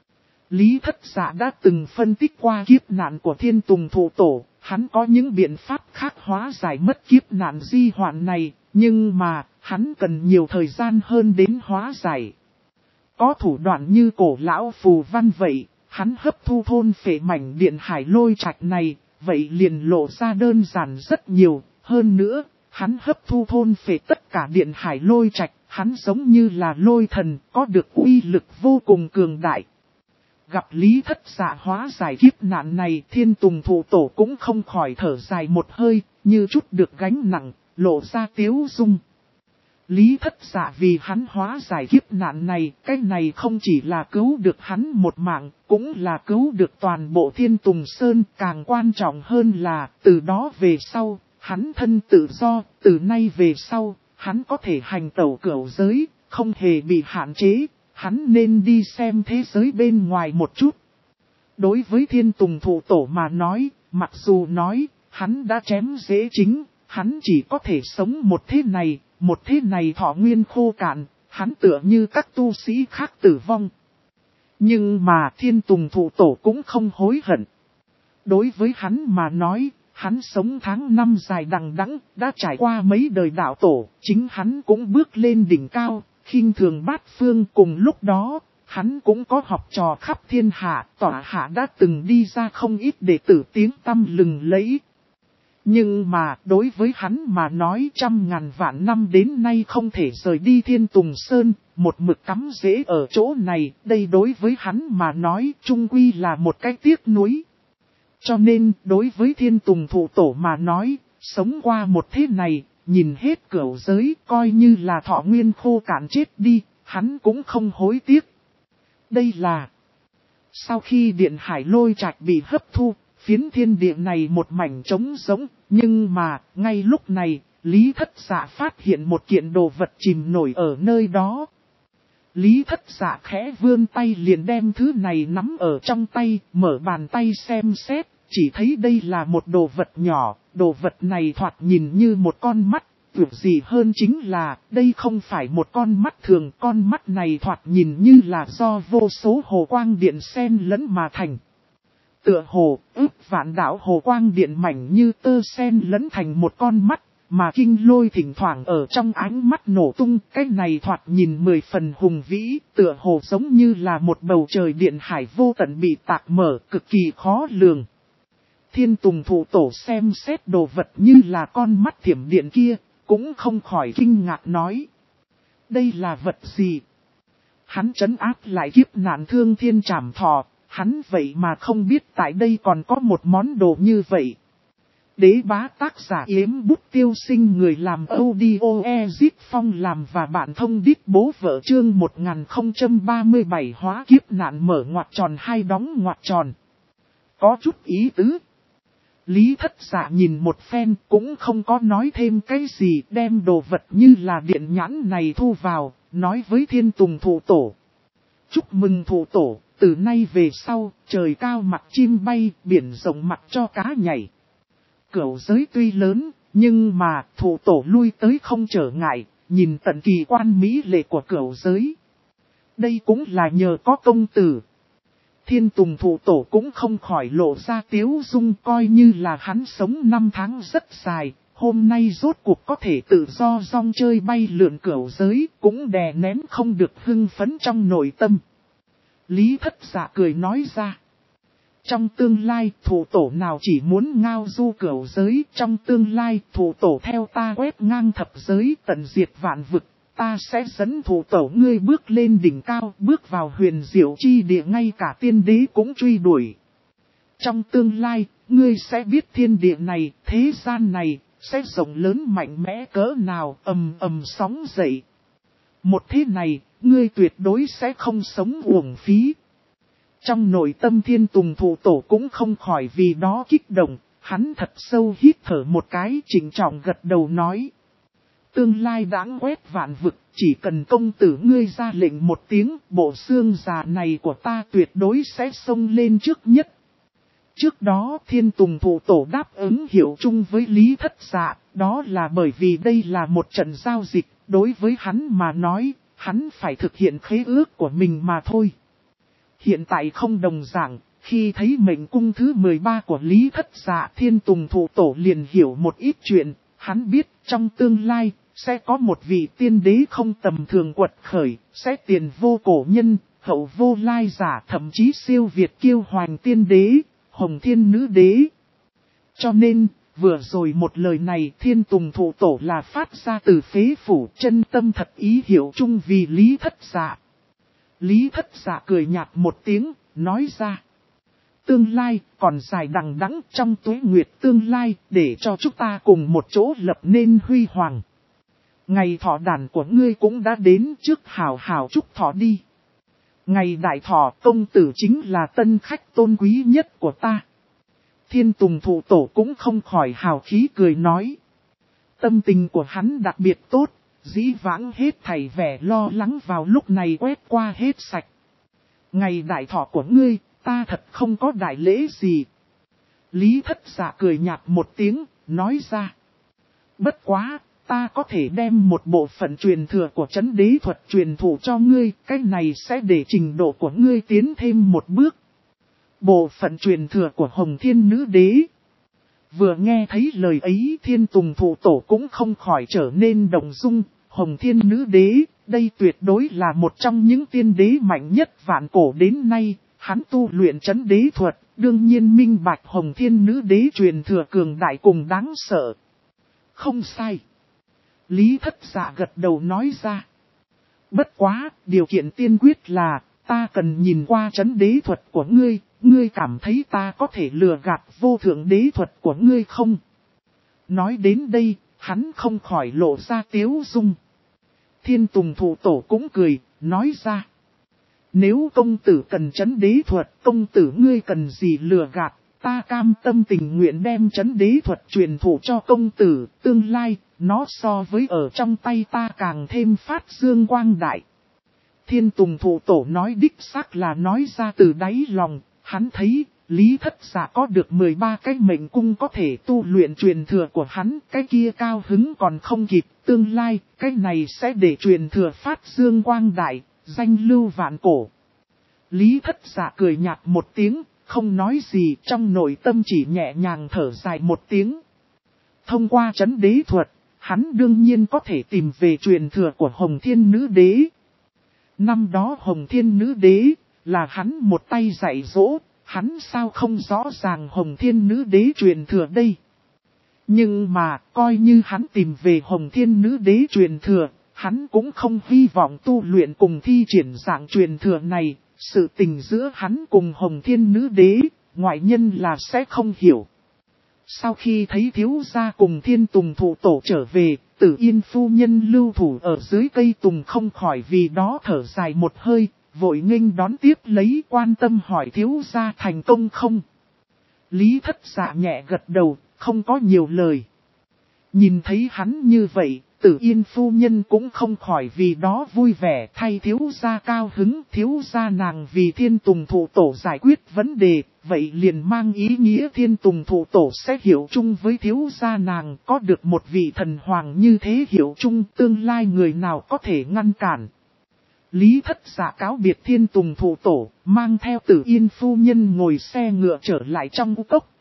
Lý Thất Dạ đã từng phân tích qua kiếp nạn của Thiên Tùng Thụ Tổ, hắn có những biện pháp khác hóa giải mất kiếp nạn di hoạn này, nhưng mà, hắn cần nhiều thời gian hơn đến hóa giải. Có thủ đoạn như cổ lão phù văn vậy, hắn hấp thu thôn phệ mảnh điện hải lôi trạch này, vậy liền lộ ra đơn giản rất nhiều, hơn nữa, hắn hấp thu thôn phệ tất cả điện hải lôi trạch, hắn giống như là lôi thần, có được uy lực vô cùng cường đại. Gặp Lý Thất Dạ hóa giải kiếp nạn này, Thiên Tùng Thụ Tổ cũng không khỏi thở dài một hơi, như chút được gánh nặng, lộ ra tiếu dung. Lý Thất Dạ vì hắn hóa giải kiếp nạn này, cái này không chỉ là cứu được hắn một mạng, cũng là cứu được toàn bộ Thiên Tùng Sơn, càng quan trọng hơn là, từ đó về sau, hắn thân tự do, từ nay về sau, hắn có thể hành tẩu cửu giới, không hề bị hạn chế. Hắn nên đi xem thế giới bên ngoài một chút. Đối với Thiên Tùng Thụ Tổ mà nói, mặc dù nói, hắn đã chém dễ chính, hắn chỉ có thể sống một thế này thọ nguyên khô cạn, hắn tựa như các tu sĩ khác tử vong. Nhưng mà Thiên Tùng Thụ Tổ cũng không hối hận. Đối với hắn mà nói, hắn sống tháng năm dài đằng đẵng, đã trải qua mấy đời đạo tổ, chính hắn cũng bước lên đỉnh cao. Khinh thường bát phương, cùng lúc đó, hắn cũng có học trò khắp thiên hạ, tọa hạ đã từng đi ra không ít đệ tử tiếng tăm lừng lẫy. Nhưng mà đối với hắn mà nói 100.000 vạn năm đến nay không thể rời đi Thiên Tùng Sơn, một mực cắm rễ ở chỗ này, đây đối với hắn mà nói chung quy là một cái tiếc nuối. Cho nên đối với Thiên Tùng Thụ Tổ mà nói, sống qua một thế này, nhìn hết cửu giới coi như là thọ nguyên khô cạn chết đi, hắn cũng không hối tiếc. Đây là sau khi điện hải lôi trạch bị hấp thu, phiến thiên địa này một mảnh trống rỗng, nhưng mà ngay lúc này, Lý Thất Dạ phát hiện một kiện đồ vật chìm nổi ở nơi đó. Lý Thất Dạ khẽ vươn tay liền đem thứ này nắm ở trong tay, mở bàn tay xem xét. Chỉ thấy đây là một đồ vật nhỏ, đồ vật này thoạt nhìn như một con mắt, tuyệt gì hơn chính là, đây không phải một con mắt thường, con mắt này thoạt nhìn như là do vô số hồ quang điện xen lẫn mà thành. Tựa hồ, ước vạn đạo hồ quang điện mảnh như tơ xen lẫn thành một con mắt, mà kinh lôi thỉnh thoảng ở trong ánh mắt nổ tung, cái này thoạt nhìn 10 phần hùng vĩ, tựa hồ giống như là một bầu trời điện hải vô tận bị tạc mở, cực kỳ khó lường. Thiên Tùng Thụ Tổ xem xét đồ vật như là con mắt thiểm điện kia, cũng không khỏi kinh ngạc nói. Đây là vật gì? Hắn trấn áp lại kiếp nạn Thương Thiên Trảm Thọ, hắn vậy mà không biết tại đây còn có một món đồ như vậy. Đế bá tác giả Yếm Bút Tiêu Sinh, người làm audio Ezip Phong làm và bạn thông đít bố vợ chương 1037 hóa kiếp nạn mở ngoặc tròn hai đóng ngoặc tròn. Có chút ý tứ. Lý Thất Dạ nhìn một phen cũng không có nói thêm cái gì, đem đồ vật như là điện nhãn này thu vào, nói với Thiên Tùng Thụ Tổ. Chúc mừng Thụ Tổ, từ nay về sau, trời cao mặc chim bay, biển rộng mặc cho cá nhảy. Cửu giới tuy lớn, nhưng mà Thụ Tổ lui tới không trở ngại, nhìn tận kỳ quan mỹ lệ của cửu giới. Đây cũng là nhờ có công tử. Thiên Tùng Thụ Tổ cũng không khỏi lộ ra tiếu dung, coi như là hắn sống 5 tháng rất dài, hôm nay rốt cuộc có thể tự do rong chơi bay lượn cửu giới, cũng đè nén không được hưng phấn trong nội tâm. Lý Thất Dạ cười nói ra. Trong tương lai, Thụ Tổ nào chỉ muốn ngao du cửu giới, trong tương lai, Thụ Tổ theo ta quét ngang thập giới, tận diệt vạn vực. Ta sẽ dẫn Thụ Tổ ngươi bước lên đỉnh cao, bước vào huyền diệu chi địa, ngay cả tiên đế cũng truy đuổi. Trong tương lai, ngươi sẽ biết thiên địa này, thế gian này, sẽ rộng lớn mạnh mẽ cỡ nào, ầm ầm sóng dậy. Một thế này, ngươi tuyệt đối sẽ không sống uổng phí. Trong nội tâm Thiên Tùng Thụ Tổ cũng không khỏi vì đó kích động, hắn thật sâu hít thở một cái, trịnh trọng gật đầu nói. Tương lai đãng quét vạn vực, chỉ cần công tử ngươi ra lệnh một tiếng, bộ xương già này của ta tuyệt đối sẽ xông lên trước nhất. Trước đó Thiên Tùng Thụ Tổ đáp ứng hiệu chung với Lý Thất Dạ, đó là bởi vì đây là một trận giao dịch, đối với hắn mà nói, hắn phải thực hiện khế ước của mình mà thôi. Hiện tại không đồng dạng, khi thấy mệnh cung thứ 13 của Lý Thất Dạ, Thiên Tùng Thụ Tổ liền hiểu một ít chuyện, hắn biết trong tương lai, sẽ có một vị tiên đế không tầm thường quật khởi, sẽ tiền vô cổ nhân, hậu vô lai giả, thậm chí siêu việt kiêu hoành tiên đế, hồng thiên nữ đế. Cho nên, vừa rồi một lời này Thiên Tùng Thụ Tổ là phát ra từ phế phủ, chân tâm thật ý hiểu chung vì Lý Thất Dạ. Lý Thất Dạ cười nhạt một tiếng, nói ra. Tương lai còn dài đằng đẵng, trong tuế nguyệt tương lai, để cho chúng ta cùng một chỗ lập nên huy hoàng. Ngày thọ đàn của ngươi cũng đã đến, trước hào hào chúc thọ đi. Ngày đại thọ công tử chính là tân khách tôn quý nhất của ta. Thiên Tùng Thụ Tổ cũng không khỏi hào khí cười nói. Tâm tình của hắn đặc biệt tốt, dĩ vãng hết thảy vẻ lo lắng vào lúc này quét qua hết sạch. Ngày đại thọ của ngươi, ta thật không có đại lễ gì. Lý Thất Dạ cười nhạt một tiếng, nói ra. Bất quá, ta có thể đem một bộ phận truyền thừa của trấn đế thuật truyền thụ cho ngươi, cái này sẽ để trình độ của ngươi tiến thêm một bước. Bộ phận truyền thừa của Hồng Thiên Nữ Đế. Vừa nghe thấy lời ấy Thiên Tùng Thụ Tổ cũng không khỏi trở nên động dung, Hồng Thiên Nữ Đế, đây tuyệt đối là một trong những tiên đế mạnh nhất vạn cổ đến nay, hắn tu luyện trấn đế thuật, đương nhiên minh bạch Hồng Thiên Nữ Đế truyền thừa cường đại cùng đáng sợ. Không sai. Lý Thất Dạ gật đầu nói ra. Bất quá, điều kiện tiên quyết là, ta cần nhìn qua trấn đế thuật của ngươi, ngươi cảm thấy ta có thể lừa gạt vô thượng đế thuật của ngươi không? Nói đến đây, hắn không khỏi lộ ra tiếu dung. Thiên Tùng Thụ Tổ cũng cười, nói ra. Nếu công tử cần trấn đế thuật, công tử ngươi cần gì lừa gạt, ta cam tâm tình nguyện đem trấn đế thuật truyền thụ cho công tử, tương lai, nó so với ở trong tay ta càng thêm phát dương quang đại. Thiên Tùng Thụ Tổ nói đích xác là nói ra từ đáy lòng, hắn thấy, Lý Thất Dạ có được 13 cái mệnh cung có thể tu luyện truyền thừa của hắn, cái kia cao hứng còn không kịp, tương lai, cái này sẽ để truyền thừa phát dương quang đại, danh lưu vạn cổ. Lý Thất Dạ cười nhạt một tiếng, không nói gì, trong nội tâm chỉ nhẹ nhàng thở dài một tiếng. Thông qua trấn đế thuật, hắn đương nhiên có thể tìm về truyền thừa của Hồng Thiên Nữ Đế. Năm đó Hồng Thiên Nữ Đế là hắn một tay dạy dỗ, hắn sao không rõ ràng Hồng Thiên Nữ Đế truyền thừa đây. Nhưng mà coi như hắn tìm về Hồng Thiên Nữ Đế truyền thừa, hắn cũng không hy vọng tu luyện cùng thi triển dạng truyền thừa này, sự tình giữa hắn cùng Hồng Thiên Nữ Đế, ngoại nhân là sẽ không hiểu. Sau khi thấy thiếu gia cùng Thiên Tùng Thụ Tổ trở về, Tử Yên phu nhân lưu thủ ở dưới cây tùng không khỏi vì đó thở dài một hơi, vội nghênh đón tiếp lấy quan tâm hỏi thiếu gia thành công không. Lý Thất Dạ nhẹ gật đầu, không có nhiều lời. Nhìn thấy hắn như vậy, Tử Yên phu nhân cũng không khỏi vì đó vui vẻ thay thiếu gia cao hứng. Thiếu gia nàng vì Thiên Tùng Thụ Tổ giải quyết vấn đề, vậy liền mang ý nghĩa Thiên Tùng Thụ Tổ sẽ hiểu chung với thiếu gia nàng. Có được một vị thần hoàng như thế hiểu chung, tương lai người nào có thể ngăn cản. Lý Thất Dạ cáo biệt Thiên Tùng Thụ Tổ, mang theo Tử Yên phu nhân ngồi xe ngựa trở lại trong u cốc.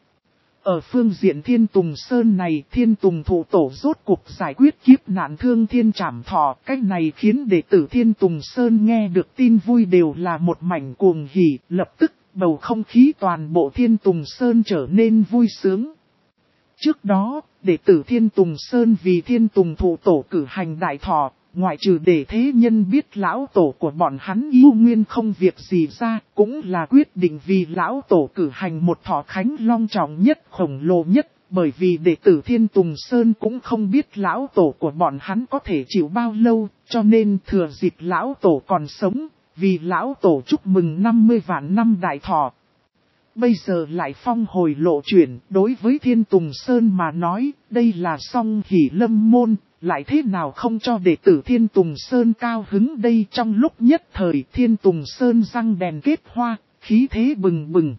Ở phương diện Thiên Tùng Sơn này, Thiên Tùng Thụ Tổ rốt cuộc giải quyết kiếp nạn thương thiên trảm thọ. Cách này khiến đệ tử Thiên Tùng Sơn nghe được tin vui đều là một mảnh cuồng hỉ, lập tức bầu không khí toàn bộ Thiên Tùng Sơn trở nên vui sướng. Trước đó, đệ tử Thiên Tùng Sơn vì Thiên Tùng Thụ Tổ cử hành đại thọ, ngoại trừ để thế nhân biết lão tổ của bọn hắn yêu nguyên không việc gì ra, cũng là quyết định vì lão tổ cử hành một thọ khánh long trọng nhất khổng lồ nhất, bởi vì đệ tử Thiên Tùng Sơn cũng không biết lão tổ của bọn hắn có thể chịu bao lâu, cho nên thừa dịp lão tổ còn sống, vì lão tổ chúc mừng 50 vạn năm đại thọ. Bây giờ lại phong hồi lộ chuyển, đối với Thiên Tùng Sơn mà nói, đây là song hỷ lâm môn, lại thế nào không cho đệ tử Thiên Tùng Sơn cao hứng đây. Trong lúc nhất thời Thiên Tùng Sơn răng đèn kết hoa, khí thế bừng bừng.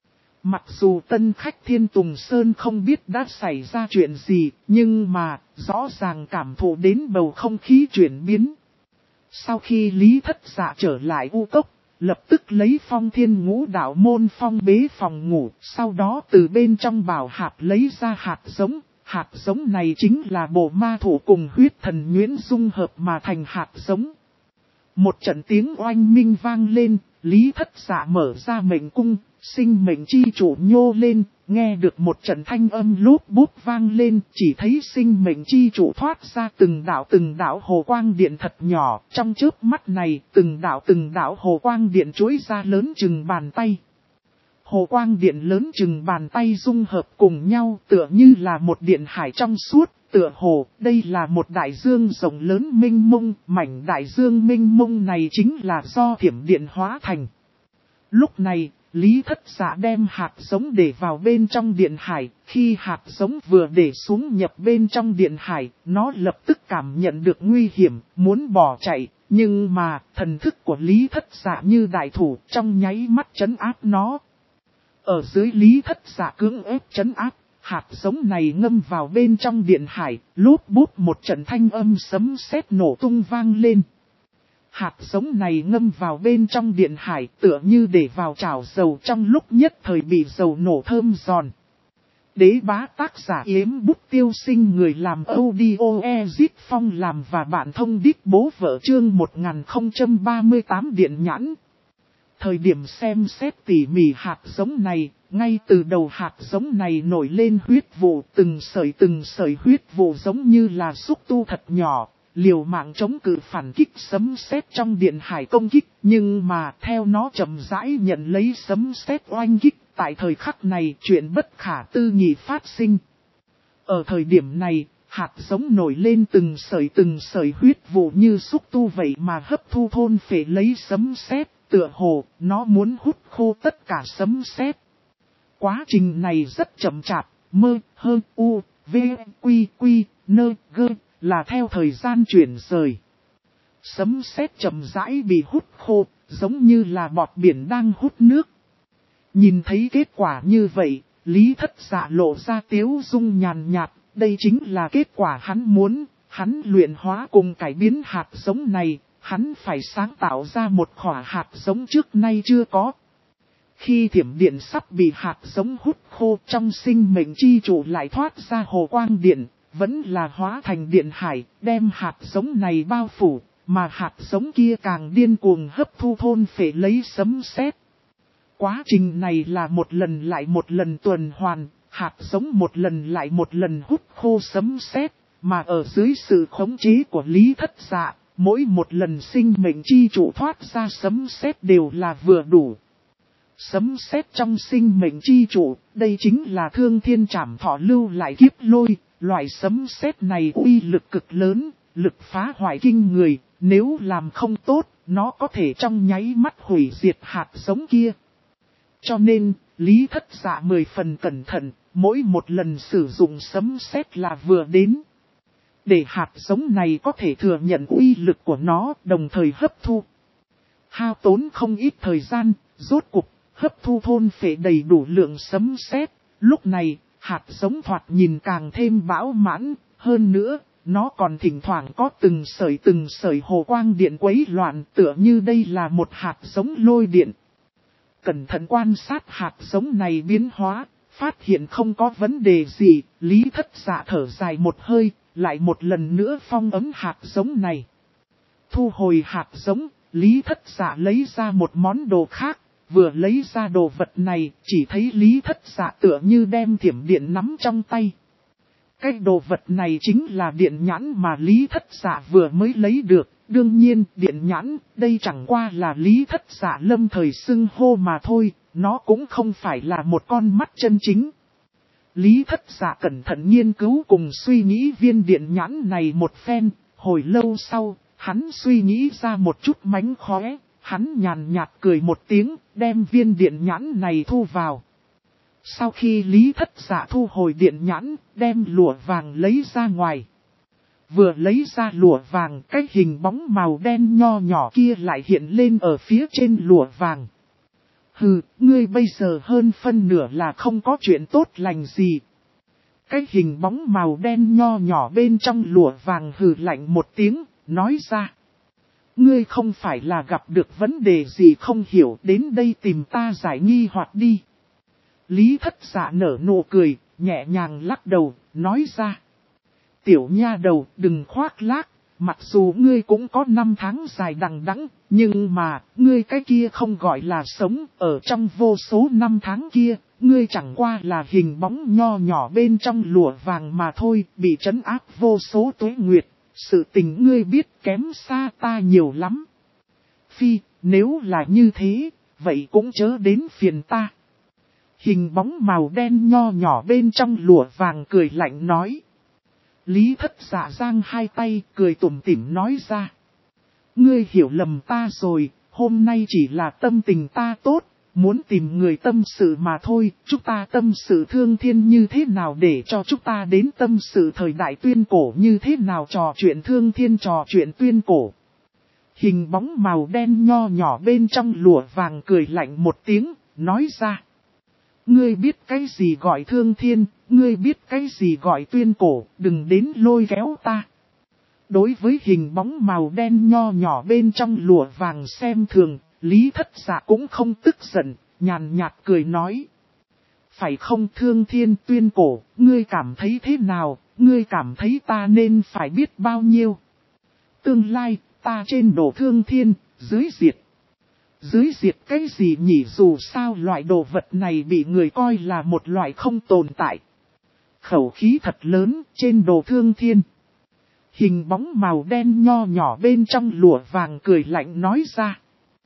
Mặc dù tân khách Thiên Tùng Sơn không biết đã xảy ra chuyện gì, nhưng mà rõ ràng cảm thụ đến bầu không khí chuyển biến. Sau khi Lý Thất Dạ trở lại u cốc, lập tức lấy Phong Thiên Ngũ Đạo môn phong bế phòng ngủ, sau đó từ bên trong bảo hạp lấy ra hạt giống. Hạt giống này chính là bộ ma thủ cùng huyết thần nhuyễn dung hợp mà thành hạt giống. Một trận tiếng oanh minh vang lên, Lý Thất Dạ mở ra mệnh cung, sinh mệnh chi chủ nhô lên, nghe được một trận thanh âm lốp bút vang lên, chỉ thấy sinh mệnh chi chủ thoát ra từng đạo hồ quang điện thật nhỏ, trong chớp mắt này từng đạo hồ quang điện chuỗi ra lớn chừng bàn tay. Hồ quang điện lớn chừng bàn tay dung hợp cùng nhau tựa như là một điện hải trong suốt, tựa hồ đây là một đại dương rộng lớn mênh mông, mảnh đại dương mênh mông này chính là do thiểm điện hóa thành. Lúc này, Lý Thất Dạ đem hạt giống để vào bên trong điện hải, khi hạt giống vừa để xuống nhập bên trong điện hải, nó lập tức cảm nhận được nguy hiểm, muốn bỏ chạy, nhưng mà thần thức của Lý Thất Dạ như đại thủ trong nháy mắt trấn áp nó. Ở dưới Lý Thất Dạ cưỡng ép trấn áp, hạt giống này ngâm vào bên trong điện hải, lốp bút một trận thanh âm sấm sét nổ tung vang lên. Hạt giống này ngâm vào bên trong điện hải tựa như để vào chảo dầu, trong lúc nhất thời bị dầu nổ thơm giòn. Đế bá tác giả Yếm Bút Tiêu Sinh, người làm audio Ezit Phong làm và bạn thông đích bố vợ chương 1038 điện nhãn. Thời điểm xem xét tỉ mỉ hạt giống này, ngay từ đầu hạt giống này nổi lên huyết vụ, từng sợi huyết vụ giống như là xúc tu thật nhỏ, liều mạng chống cự phản kích sấm sét trong điện hải công kích, nhưng mà theo nó chậm rãi nhận lấy sấm sét oanh kích, tại thời khắc này chuyện bất khả tư nghị phát sinh. Ở thời điểm này, hạt giống nổi lên từng sợi huyết vụ như xúc tu vậy mà hấp thu thôn phệ lấy sấm sét. Tựa hồ, nó muốn hút khô tất cả sấm sét. Quá trình này rất chậm chạp, là theo thời gian chuyển rời. Sấm sét chậm rãi bị hút khô, giống như là bọt biển đang hút nước. Nhìn thấy kết quả như vậy, Lý Thất Dạ lộ ra tiếu dung nhàn nhạt, đây chính là kết quả hắn muốn, hắn luyện hóa cùng cải biến hạt giống này. Hắn phải sáng tạo ra một khỏa hạt giống trước nay chưa có. Khi thiểm điện sắp bị hạt giống hút khô, trong sinh mệnh chi chủ lại thoát ra hồ quang điện, vẫn là hóa thành điện hải, đem hạt giống này bao phủ, mà hạt giống kia càng điên cuồng hấp thu thôn phệ lấy sấm sét. Quá trình này là một lần lại một lần tuần hoàn, hạt giống một lần lại một lần hút khô sấm sét, mà ở dưới sự khống chế của Lý Thất Dạ, mỗi một lần sinh mệnh chi trụ thoát ra sấm sét đều là vừa đủ. Sấm sét trong sinh mệnh chi trụ, đây chính là Thương Thiên Trảm Thọ lưu lại kiếp lôi, loại sấm sét này uy lực cực lớn, lực phá hoại kinh người, nếu làm không tốt, nó có thể trong nháy mắt hủy diệt hạt giống kia. Cho nên, Lý Thất Dạ 10 phần cẩn thận, mỗi một lần sử dụng sấm sét là vừa đến. Để hạt giống này có thể thừa nhận uy lực của nó, đồng thời hấp thu. Hao tốn không ít thời gian, rốt cục, hấp thu thôn phệ đầy đủ lượng sấm sét. Lúc này, hạt giống thoạt nhìn càng thêm bão mãn, hơn nữa, nó còn thỉnh thoảng có từng sợi hồ quang điện quấy loạn, tựa như đây là một hạt giống lôi điện. Cẩn thận quan sát hạt giống này biến hóa, phát hiện không có vấn đề gì, Lý Thất Dạ thở dài một hơi, lại một lần nữa phong ấm hạt giống này. Thu hồi hạt giống, Lý Thất Dạ lấy ra một món đồ khác, vừa lấy ra đồ vật này, chỉ thấy Lý Thất Dạ tựa như đem thiểm điện nắm trong tay. Cái đồ vật này chính là điện nhãn mà Lý Thất Dạ vừa mới lấy được. Đương nhiên, điện nhãn, đây chẳng qua là Lý Thất Dạ lâm thời xưng hô mà thôi, nó cũng không phải là một con mắt chân chính. Lý Thất Dạ cẩn thận nghiên cứu cùng suy nghĩ viên điện nhãn này một phen, hồi lâu sau, hắn suy nghĩ ra một chút mánh khóe, hắn nhàn nhạt cười một tiếng, đem viên điện nhãn này thu vào. Sau khi Lý Thất Dạ thu hồi điện nhãn, đem lụa vàng lấy ra ngoài. Vừa lấy ra lụa vàng, cái hình bóng màu đen nho nhỏ kia lại hiện lên ở phía trên lụa vàng. Hừ, ngươi bây giờ hơn phân nửa là không có chuyện tốt lành gì. Cái hình bóng màu đen nho nhỏ bên trong lụa vàng hừ lạnh một tiếng, nói ra. Ngươi không phải là gặp được vấn đề gì không hiểu, đến đây tìm ta giải nghi hoặc đi. Lý Thất Dạ nở nụ cười, nhẹ nhàng lắc đầu, nói ra. Tiểu nha đầu, đừng khoác lác, mặc dù ngươi cũng có 5 tháng dài đằng đẵng, nhưng mà, ngươi cái kia không gọi là sống, ở trong vô số 5 tháng kia, ngươi chẳng qua là hình bóng nho nhỏ bên trong lụa vàng mà thôi, bị trấn áp vô số tuế nguyệt, sự tình ngươi biết kém xa ta nhiều lắm. Phi, nếu là như thế, vậy cũng chớ đến phiền ta. Hình bóng màu đen nho nhỏ bên trong lụa vàng cười lạnh nói. Lý Thất Dạ giang hai tay cười tủm tỉm nói ra. Ngươi hiểu lầm ta rồi, hôm nay chỉ là tâm tình ta tốt, muốn tìm người tâm sự mà thôi, chúng ta tâm sự Thương Thiên như thế nào để cho chúng ta đến tâm sự thời đại tuyên cổ như thế nào trò chuyện Thương Thiên trò chuyện tuyên cổ. Hình bóng màu đen nho nhỏ bên trong lụa vàng cười lạnh một tiếng, nói ra. Ngươi biết cái gì gọi Thương Thiên, ngươi biết cái gì gọi tuyên cổ, đừng đến lôi kéo ta. Đối với hình bóng màu đen nho nhỏ bên trong lụa vàng xem thường, Lý Thất Dạ cũng không tức giận, nhàn nhạt cười nói. Phải không Thương Thiên tuyên cổ, ngươi cảm thấy thế nào, ngươi cảm thấy ta nên phải biết bao nhiêu. Tương lai, ta trên đồ Thương Thiên, dưới diệt. Dưới diệt cái gì nhỉ, dù sao loại đồ vật này bị người coi là một loại không tồn tại. Khẩu khí thật lớn trên đồ Thương Thiên. Hình bóng màu đen nho nhỏ bên trong lụa vàng cười lạnh nói ra.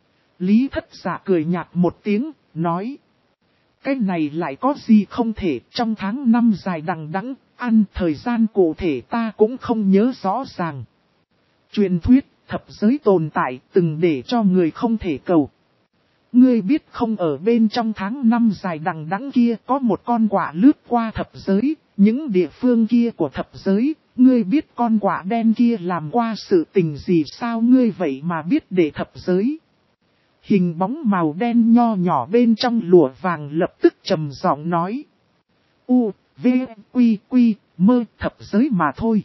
Lý Thất Dạ cười nhạt một tiếng, nói. Cái này lại có gì không thể, trong tháng 5 dài đằng đẵng, ăn thời gian cụ thể ta cũng không nhớ rõ ràng. Truyền thuyết, thập giới tồn tại từng để cho người không thể cầu. Ngươi biết không, ở bên trong tháng 5 dài đằng đẵng kia có một con quạ lướt qua thập giới, những địa phương kia của thập giới, ngươi biết con quạ đen kia làm qua sự tình gì sao, ngươi vậy mà biết để thập giới. Hình bóng màu đen nho nhỏ bên trong lụa vàng lập tức trầm giọng nói. U, V, Quy, Quy, mơ thập giới mà thôi.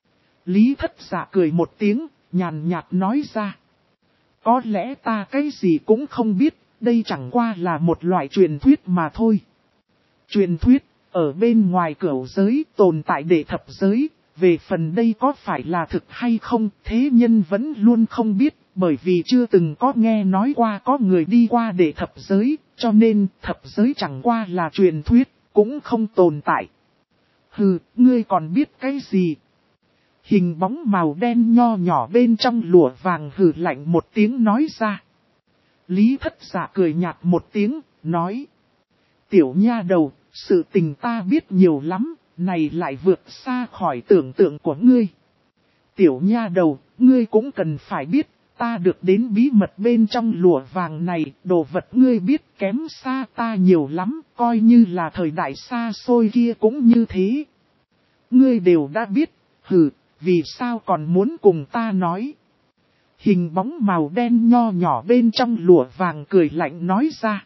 Lý Thất Dạ cười một tiếng, nhàn nhạt nói ra. Có lẽ ta cái gì cũng không biết, đây chẳng qua là một loại truyền thuyết mà thôi. Truyền thuyết, Ở bên ngoài cửu giới tồn tại đệ thập giới, về phần đây có phải là thực hay không, thế nhân vẫn luôn không biết, bởi vì chưa từng có nghe nói qua có người đi qua đệ thập giới, cho nên thập giới chẳng qua là truyền thuyết, cũng không tồn tại. Hừ, ngươi còn biết cái gì? Hình bóng màu đen nho nhỏ bên trong lụa vàng hừ lạnh một tiếng nói ra. Lý Thất Dạ cười nhạt một tiếng, nói. Tiểu nha đầu, sự tình ta biết nhiều lắm, này lại vượt xa khỏi tưởng tượng của ngươi. Tiểu nha đầu, ngươi cũng cần phải biết, ta được đến bí mật bên trong lụa vàng này, đồ vật ngươi biết kém xa ta nhiều lắm, coi như là thời đại xa xôi kia cũng như thế. Ngươi đều đã biết, hừ, vì sao còn muốn cùng ta nói? Hình bóng màu đen nho nhỏ bên trong lụa vàng cười lạnh nói ra.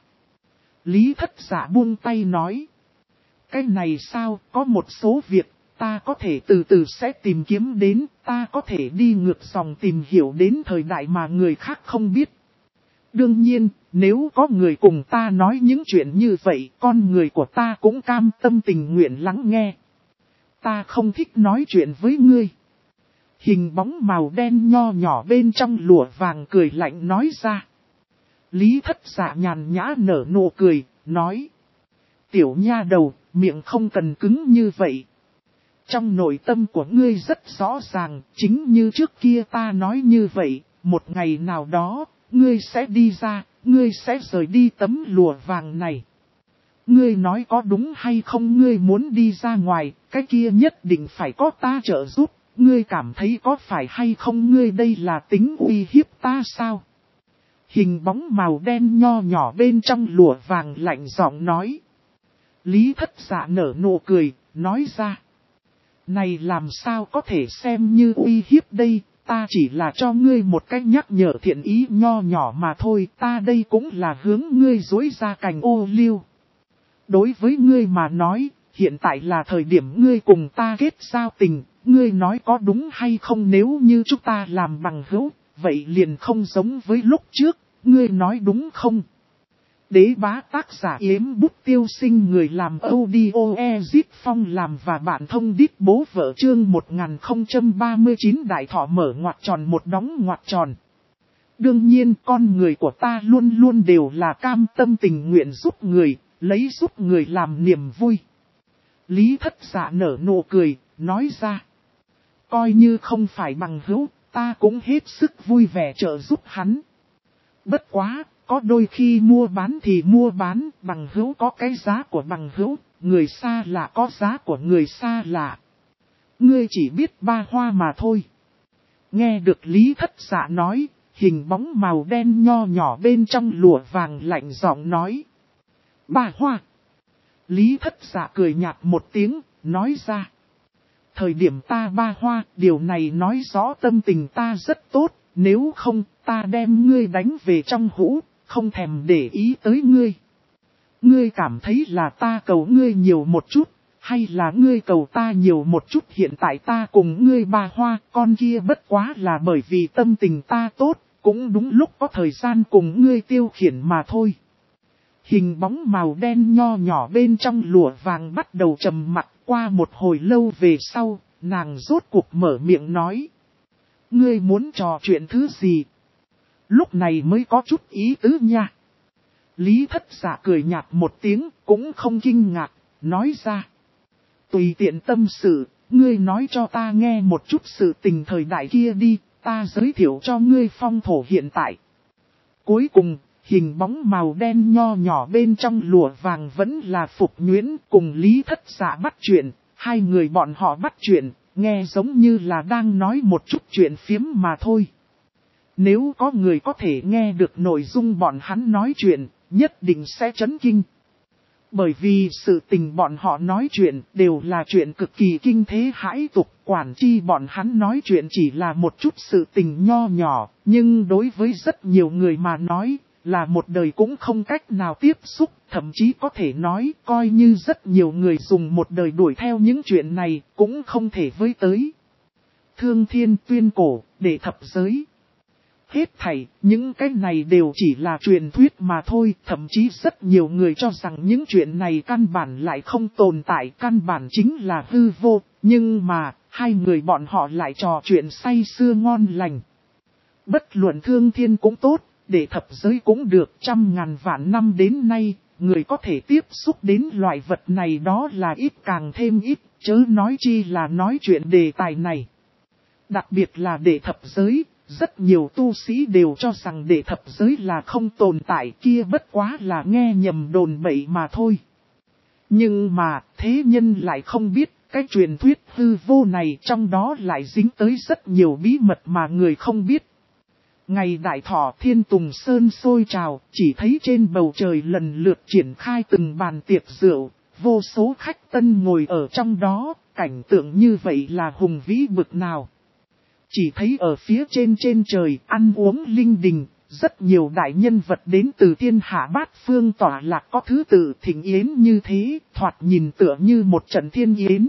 Lý Thất Dạ buông tay nói. Cái này sao, có một số việc, ta có thể từ từ sẽ tìm kiếm đến, ta có thể đi ngược dòng tìm hiểu đến thời đại mà người khác không biết. Đương nhiên, nếu có người cùng ta nói những chuyện như vậy, con người của ta cũng cam tâm tình nguyện lắng nghe. Ta không thích nói chuyện với ngươi. Hình bóng màu đen nho nhỏ bên trong lụa vàng cười lạnh nói ra. Lý Thất Dạ nhàn nhã nở nụ cười, nói. Tiểu nha đầu, miệng không cần cứng như vậy. Trong nội tâm của ngươi rất rõ ràng, chính như trước kia ta nói như vậy, một ngày nào đó, ngươi sẽ đi ra, ngươi sẽ rời đi tấm lụa vàng này. Ngươi nói có đúng hay không, ngươi muốn đi ra ngoài, cái kia nhất định phải có ta trợ giúp, ngươi cảm thấy có phải hay không, ngươi đây là tính uy hiếp ta sao? Hình bóng màu đen nho nhỏ bên trong lụa vàng lạnh giọng nói. Lý Thất Dạ nở nụ cười, nói ra. Này làm sao có thể xem như uy hiếp đây, ta chỉ là cho ngươi một cách nhắc nhở thiện ý nho nhỏ mà thôi, ta đây cũng là hướng ngươi dối ra cành ô liu. Đối với ngươi mà nói, hiện tại là thời điểm ngươi cùng ta kết giao tình, ngươi nói có đúng hay không, nếu như chúng ta làm bằng hữu, vậy liền không giống với lúc trước, ngươi nói đúng không? Đế bá tác giả Yếm Bút Tiêu Sinh, người làm audio Ezip Phong làm và bạn thông đít bố vợ chương 1039 đại thọ mở ngoặc tròn một đóng ngoặc tròn. Đương nhiên con người của ta luôn luôn đều là cam tâm tình nguyện giúp người, lấy giúp người làm niềm vui. Lý Thất Dạ nở nụ cười, nói ra. Coi như không phải bằng hữu, ta cũng hết sức vui vẻ trợ giúp hắn. Bất quá, có đôi khi mua bán thì mua bán, bằng hữu có cái giá của bằng hữu, người xa lạ có giá của người xa lạ. Ngươi chỉ biết ba hoa mà thôi. Nghe được Lý Thất Dạ nói, hình bóng màu đen nho nhỏ bên trong lụa vàng lạnh giọng nói. Ba hoa. Lý Thất Dạ cười nhạt một tiếng, nói ra. Thời điểm ta ba hoa, điều này nói rõ tâm tình ta rất tốt, nếu không ta đem ngươi đánh về trong hũ, không thèm để ý tới ngươi. Ngươi cảm thấy là ta cầu ngươi nhiều một chút, hay là ngươi cầu ta nhiều một chút, hiện tại ta cùng ngươi ba hoa, con kia bất quá là bởi vì tâm tình ta tốt, cũng đúng lúc có thời gian cùng ngươi tiêu khiển mà thôi. Hình bóng màu đen nho nhỏ bên trong lụa vàng bắt đầu trầm mặc, qua một hồi lâu về sau, nàng rốt cuộc mở miệng nói. Ngươi muốn trò chuyện thứ gì? Lúc này mới có chút ý tứ nha. Lý Thất Dạ cười nhạt một tiếng, cũng không kinh ngạc, nói ra. Tùy tiện tâm sự, ngươi nói cho ta nghe một chút sự tình thời đại kia đi, ta giới thiệu cho ngươi phong thổ hiện tại. Cuối cùng, hình bóng màu đen nho nhỏ bên trong lụa vàng vẫn là Phục Nhuyễn cùng Lý Thất Dạ bắt chuyện, hai người bọn họ bắt chuyện, nghe giống như là đang nói một chút chuyện phiếm mà thôi. Nếu có người có thể nghe được nội dung bọn hắn nói chuyện, nhất định sẽ chấn kinh. Bởi vì sự tình bọn họ nói chuyện đều là chuyện cực kỳ kinh thế hãi tục, quản chi bọn hắn nói chuyện chỉ là một chút sự tình nho nhỏ, nhưng đối với rất nhiều người mà nói, là một đời cũng không cách nào tiếp xúc, thậm chí có thể nói coi như rất nhiều người dùng một đời đuổi theo những chuyện này, cũng không thể với tới. Thương Thiên Tuyên Cổ, đệ thập giới. Hết thảy, những cái này đều chỉ là truyền thuyết mà thôi, thậm chí rất nhiều người cho rằng những chuyện này căn bản lại không tồn tại, căn bản chính là hư vô, nhưng mà, hai người bọn họ lại trò chuyện say sưa ngon lành. Bất luận thương thiên cũng tốt, để thập giới cũng được, trăm ngàn vạn năm đến nay, người có thể tiếp xúc đến loại vật này đó là ít càng thêm ít, chớ nói chi là nói chuyện đề tài này. Đặc biệt là đệ thập giới, rất nhiều tu sĩ đều cho rằng đệ thập giới là không tồn tại, kia bất quá là nghe nhầm đồn bậy mà thôi. Nhưng mà, thế nhân lại không biết, cái truyền thuyết hư vô này trong đó lại dính tới rất nhiều bí mật mà người không biết. Ngày đại thọ Thiên Tùng Sơn sôi trào, chỉ thấy trên bầu trời lần lượt triển khai từng bàn tiệc rượu, vô số khách tân ngồi ở trong đó, cảnh tượng như vậy là hùng vĩ bực nào. Chỉ thấy ở phía trên trời ăn uống linh đình, rất nhiều đại nhân vật đến từ thiên hạ bát phương tỏa lạc có thứ tự thịnh yến như thế, thoạt nhìn tựa như một trận thiên yến.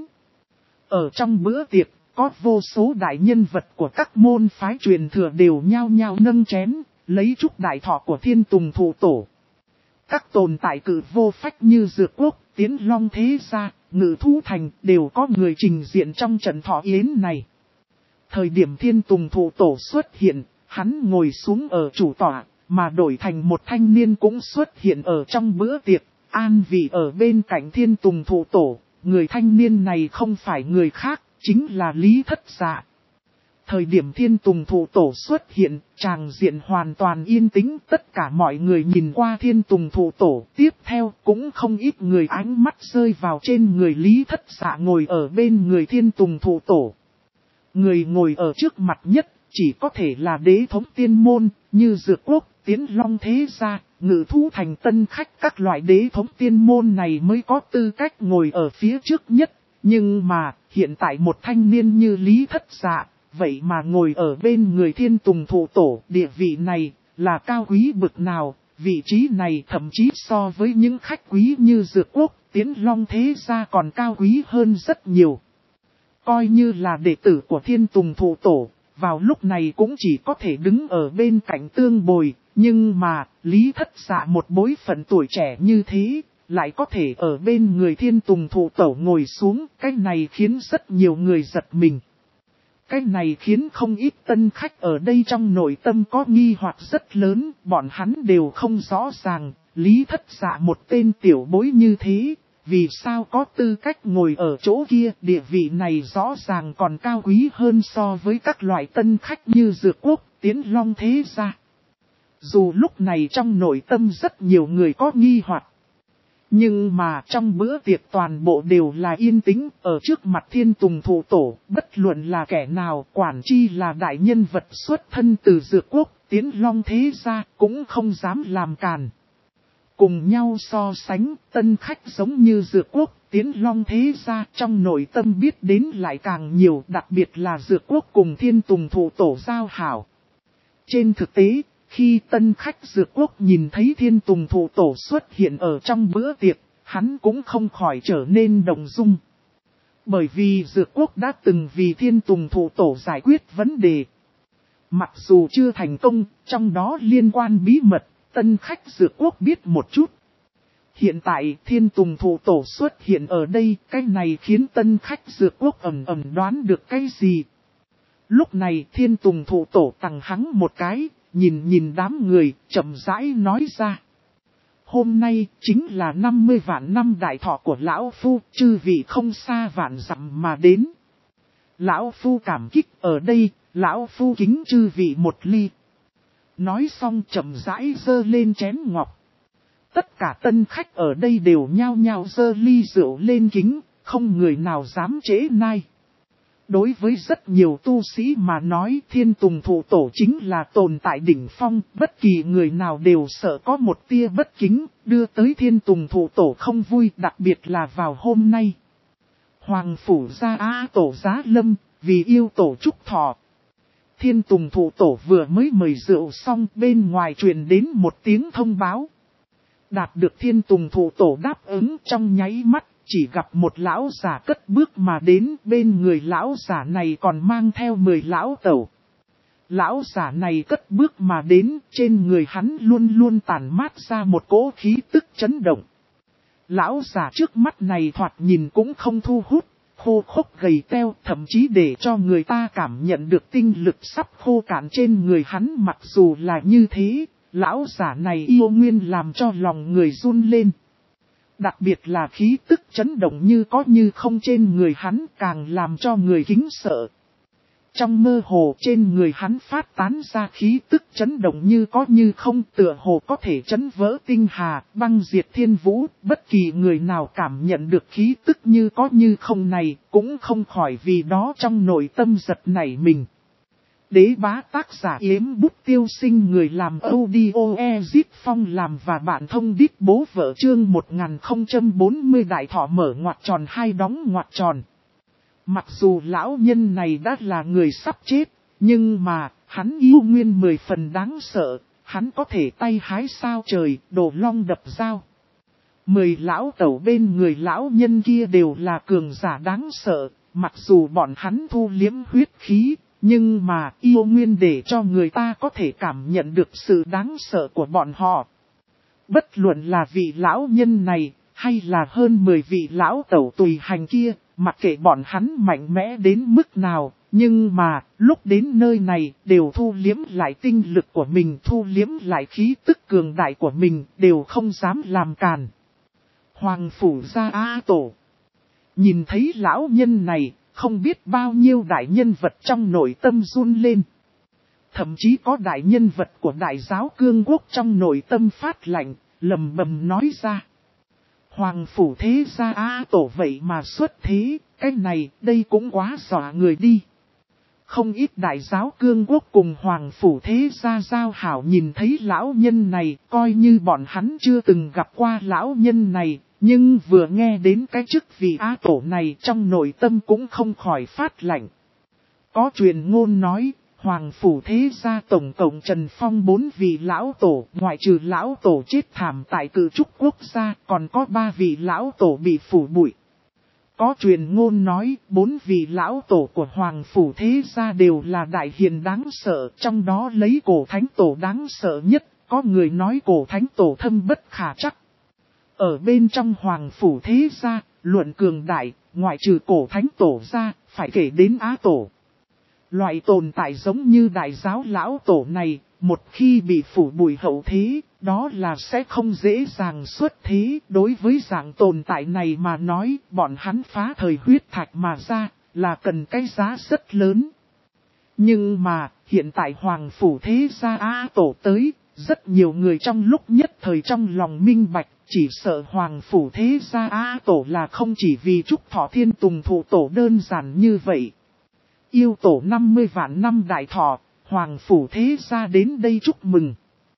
Ở trong bữa tiệc, có vô số đại nhân vật của các môn phái truyền thừa đều nhao nhao nâng chén, lấy chúc đại thọ của Thiên Tùng Thụ Tổ. Các tồn tại cử vô phách như Dược Quốc, Tiến Long Thế Gia, Ngự Thú Thành đều có người trình diện trong trận thọ yến này. Thời điểm Thiên Tùng Thụ Tổ xuất hiện, hắn ngồi xuống ở chủ tọa, mà đổi thành một thanh niên cũng xuất hiện ở trong bữa tiệc, an vị ở bên cạnh Thiên Tùng Thụ Tổ. Người thanh niên này không phải người khác, chính là Lý Thất Dạ. Thời điểm Thiên Tùng Thụ Tổ xuất hiện, tràng diện hoàn toàn yên tĩnh, tất cả mọi người nhìn qua Thiên Tùng Thụ Tổ. Tiếp theo cũng không ít người ánh mắt rơi vào trên người Lý Thất Dạ ngồi ở bên người Thiên Tùng Thụ Tổ. Người ngồi ở trước mặt nhất, chỉ có thể là đế thống tiên môn, như Dược Quốc, Tiến Long Thế Gia, Ngự Thú Thành tân khách. Các loại đế thống tiên môn này mới có tư cách ngồi ở phía trước nhất. Nhưng mà, hiện tại một thanh niên như Lý Thất Dạ, vậy mà ngồi ở bên người Thiên Tùng Thụ Tổ, địa vị này là cao quý bực nào, vị trí này thậm chí so với những khách quý như Dược Quốc, Tiến Long Thế Gia còn cao quý hơn rất nhiều. Coi như là đệ tử của Thiên Tùng Thụ Tổ, vào lúc này cũng chỉ có thể đứng ở bên cạnh tương bồi, nhưng mà, Lý Thất Dạ một bối phận tuổi trẻ như thế, lại có thể ở bên người Thiên Tùng Thụ Tổ ngồi xuống, cái này khiến rất nhiều người giật mình. Cái này khiến không ít tân khách ở đây trong nội tâm có nghi hoặc rất lớn, bọn hắn đều không rõ ràng, Lý Thất Dạ một tên tiểu bối như thế, vì sao có tư cách ngồi ở chỗ kia, địa vị này rõ ràng còn cao quý hơn so với các loại tân khách như Dược Quốc, Tiến Long Thế Gia. Dù lúc này trong nội tâm rất nhiều người có nghi hoặc, nhưng mà trong bữa tiệc toàn bộ đều là yên tĩnh, ở trước mặt Thiên Tùng Thụ Tổ, bất luận là kẻ nào, quản chi là đại nhân vật xuất thân từ Dược Quốc, Tiến Long Thế Gia, cũng không dám làm càn. Cùng nhau so sánh, tân khách giống như Dược Quốc, Tiến Long Thế Gia trong nội tâm biết đến lại càng nhiều, đặc biệt là Dược Quốc cùng Thiên Tùng Thụ Tổ giao hảo. Trên thực tế, khi tân khách Dược Quốc nhìn thấy Thiên Tùng Thụ Tổ xuất hiện ở trong bữa tiệc, hắn cũng không khỏi trở nên động dung. Bởi vì Dược Quốc đã từng vì Thiên Tùng Thụ Tổ giải quyết vấn đề. Mặc dù chưa thành công, trong đó liên quan bí mật, tân khách Dược Quốc biết một chút. Hiện tại Thiên Tùng Thụ Tổ xuất hiện ở đây, cái này khiến tân khách Dược Quốc ẩn đoán được cái gì. Lúc này Thiên Tùng Thụ Tổ tằng hắn một cái, nhìn đám người, chậm rãi nói ra. Hôm nay chính là 50 vạn năm đại thọ của Lão Phu, chư vị không xa vạn dặm mà đến. Lão Phu cảm kích ở đây, Lão Phu kính chư vị một ly. Nói xong chậm rãi dơ lên chén ngọc. Tất cả tân khách ở đây đều nhao nhao dơ ly rượu lên kính, không người nào dám trễ nai. Đối với rất nhiều tu sĩ mà nói Thiên Tùng Thụ Tổ chính là tồn tại đỉnh phong, bất kỳ người nào đều sợ có một tia bất kính, đưa tới Thiên Tùng Thụ Tổ không vui, đặc biệt là vào hôm nay. Hoàng Phủ Gia Á Tổ Giá Lâm, vì yêu tổ chúc thọ. Thiên Tùng Thụ Tổ vừa mới mời rượu xong, bên ngoài truyền đến một tiếng thông báo. Đạt được Thiên Tùng Thụ Tổ đáp ứng trong nháy mắt. Chỉ gặp một lão giả cất bước mà đến, bên người lão giả này còn mang theo 10 lão tẩu. Lão giả này cất bước mà đến, trên người hắn luôn luôn tản mát ra một cỗ khí tức chấn động. Lão giả trước mắt này thoạt nhìn cũng không thu hút, khô khốc gầy teo, thậm chí để cho người ta cảm nhận được tinh lực sắp khô cạn trên người hắn. Mặc dù là như thế, lão giả này yêu nguyên làm cho lòng người run lên. Đặc biệt là khí tức chấn động như có như không trên người hắn càng làm cho người kính sợ. Trong mơ hồ trên người hắn phát tán ra khí tức chấn động như có như không, tựa hồ có thể chấn vỡ tinh hà, băng diệt thiên vũ. Bất kỳ người nào cảm nhận được khí tức như có như không này cũng không khỏi vì đó trong nội tâm giật nảy mình. Đế bá tác giả Yếm Bút Tiêu Sinh, người làm audio Ezip Phong làm và bạn thông đít bố vợ, chương 1040 đại thọ mở ngoặc tròn hai đóng ngoặc tròn. Mặc dù lão nhân này đã là người sắp chết, nhưng mà hắn yêu nguyên 10 phần đáng sợ, hắn có thể tay hái sao trời, đổ long đập dao. 10 lão tẩu bên người lão nhân kia đều là cường giả đáng sợ, mặc dù bọn hắn thu liếm huyết khí. Nhưng mà yêu nguyên để cho người ta có thể cảm nhận được sự đáng sợ của bọn họ. Bất luận là vị lão nhân này, hay là hơn 10 vị lão tẩu tùy hành kia, mặc kệ bọn hắn mạnh mẽ đến mức nào, nhưng mà lúc đến nơi này đều thu liếm lại tinh lực của mình, thu liếm lại khí tức cường đại của mình, đều không dám làm càn. Hoàng phủ gia A Tổ nhìn thấy lão nhân này, không biết bao nhiêu đại nhân vật trong nội tâm run lên. Thậm chí có đại nhân vật của đại giáo cương quốc trong nội tâm phát lạnh, lầm bầm nói ra. Hoàng phủ thế gia A Tổ vậy mà xuất thế, cái này đây cũng quá dọa người đi. Không ít đại giáo cương quốc cùng hoàng phủ thế gia giao hảo nhìn thấy lão nhân này, coi như bọn hắn chưa từng gặp qua lão nhân này. Nhưng vừa nghe đến cái chức vị Á Tổ này trong nội tâm cũng không khỏi phát lạnh. Có truyền ngôn nói, Hoàng Phủ Thế Gia tổng cộng Trần Phong 4 vị lão tổ, ngoại trừ lão tổ chết thảm tại Cự Trúc Quốc gia, còn có 3 vị lão tổ bị phủ bụi. Có truyền ngôn nói, 4 vị lão tổ của Hoàng Phủ Thế Gia đều là đại hiền đáng sợ, trong đó lấy Cổ Thánh Tổ đáng sợ nhất, có người nói Cổ Thánh Tổ thâm bất khả trắc. Ở bên trong Hoàng Phủ Thế Gia, luận cường đại, ngoại trừ Cổ Thánh Tổ ra, phải kể đến Á Tổ. Loại tồn tại giống như đại giáo lão tổ này, một khi bị phủ bụi hậu thế, đó là sẽ không dễ dàng xuất thế. Đối với dạng tồn tại này mà nói, bọn hắn phá thời huyết thạch mà ra, là cần cái giá rất lớn. Nhưng mà, hiện tại Hoàng Phủ Thế Gia Á Tổ tới, rất nhiều người trong lúc nhất thời trong lòng minh bạch. Chỉ sợ Hoàng Phủ Thế Gia Á Tổ là không chỉ vì chúc thọ thiên tùng thụ tổ đơn giản như vậy. Yêu tổ 50 vạn năm đại thọ, Hoàng Phủ Thế Gia đến đây chúc mừng.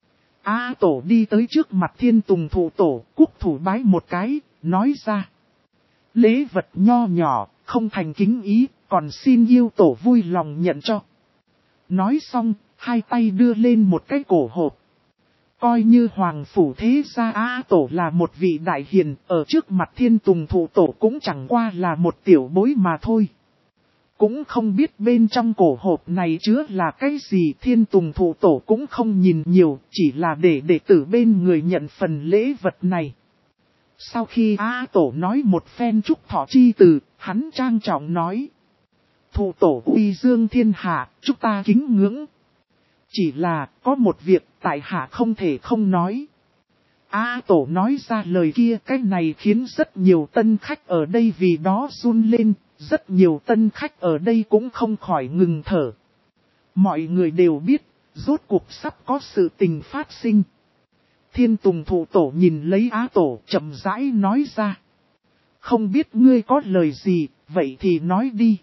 Á Tổ đi tới trước mặt thiên tùng thụ tổ, quốc thủ bái một cái, nói ra. Lễ vật nho nhỏ, không thành kính ý, còn xin yêu tổ vui lòng nhận cho. Nói xong, hai tay đưa lên một cái cổ hộp. Coi như Hoàng Phủ Thế Gia Á Tổ là một vị đại hiền, ở trước mặt thiên tùng thụ tổ cũng chẳng qua là một tiểu bối mà thôi. Cũng không biết bên trong cổ hộp này chứa là cái gì, thiên tùng thụ tổ cũng không nhìn nhiều, chỉ là để đệ tử bên người nhận phần lễ vật này. Sau khi Á Tổ nói một phen chúc thọ chi từ, hắn trang trọng nói. Thụ tổ uy dương thiên hạ, chúc ta kính ngưỡng. Chỉ là, có một việc tại hạ không thể không nói. Á Tổ nói ra lời kia, cái này khiến rất nhiều tân khách ở đây vì đó run lên, rất nhiều tân khách ở đây cũng không khỏi ngừng thở. Mọi người đều biết, rốt cuộc sắp có sự tình phát sinh. Thiên tùng thụ tổ nhìn lấy Á Tổ chậm rãi nói ra. Không biết ngươi có lời gì, vậy thì nói đi.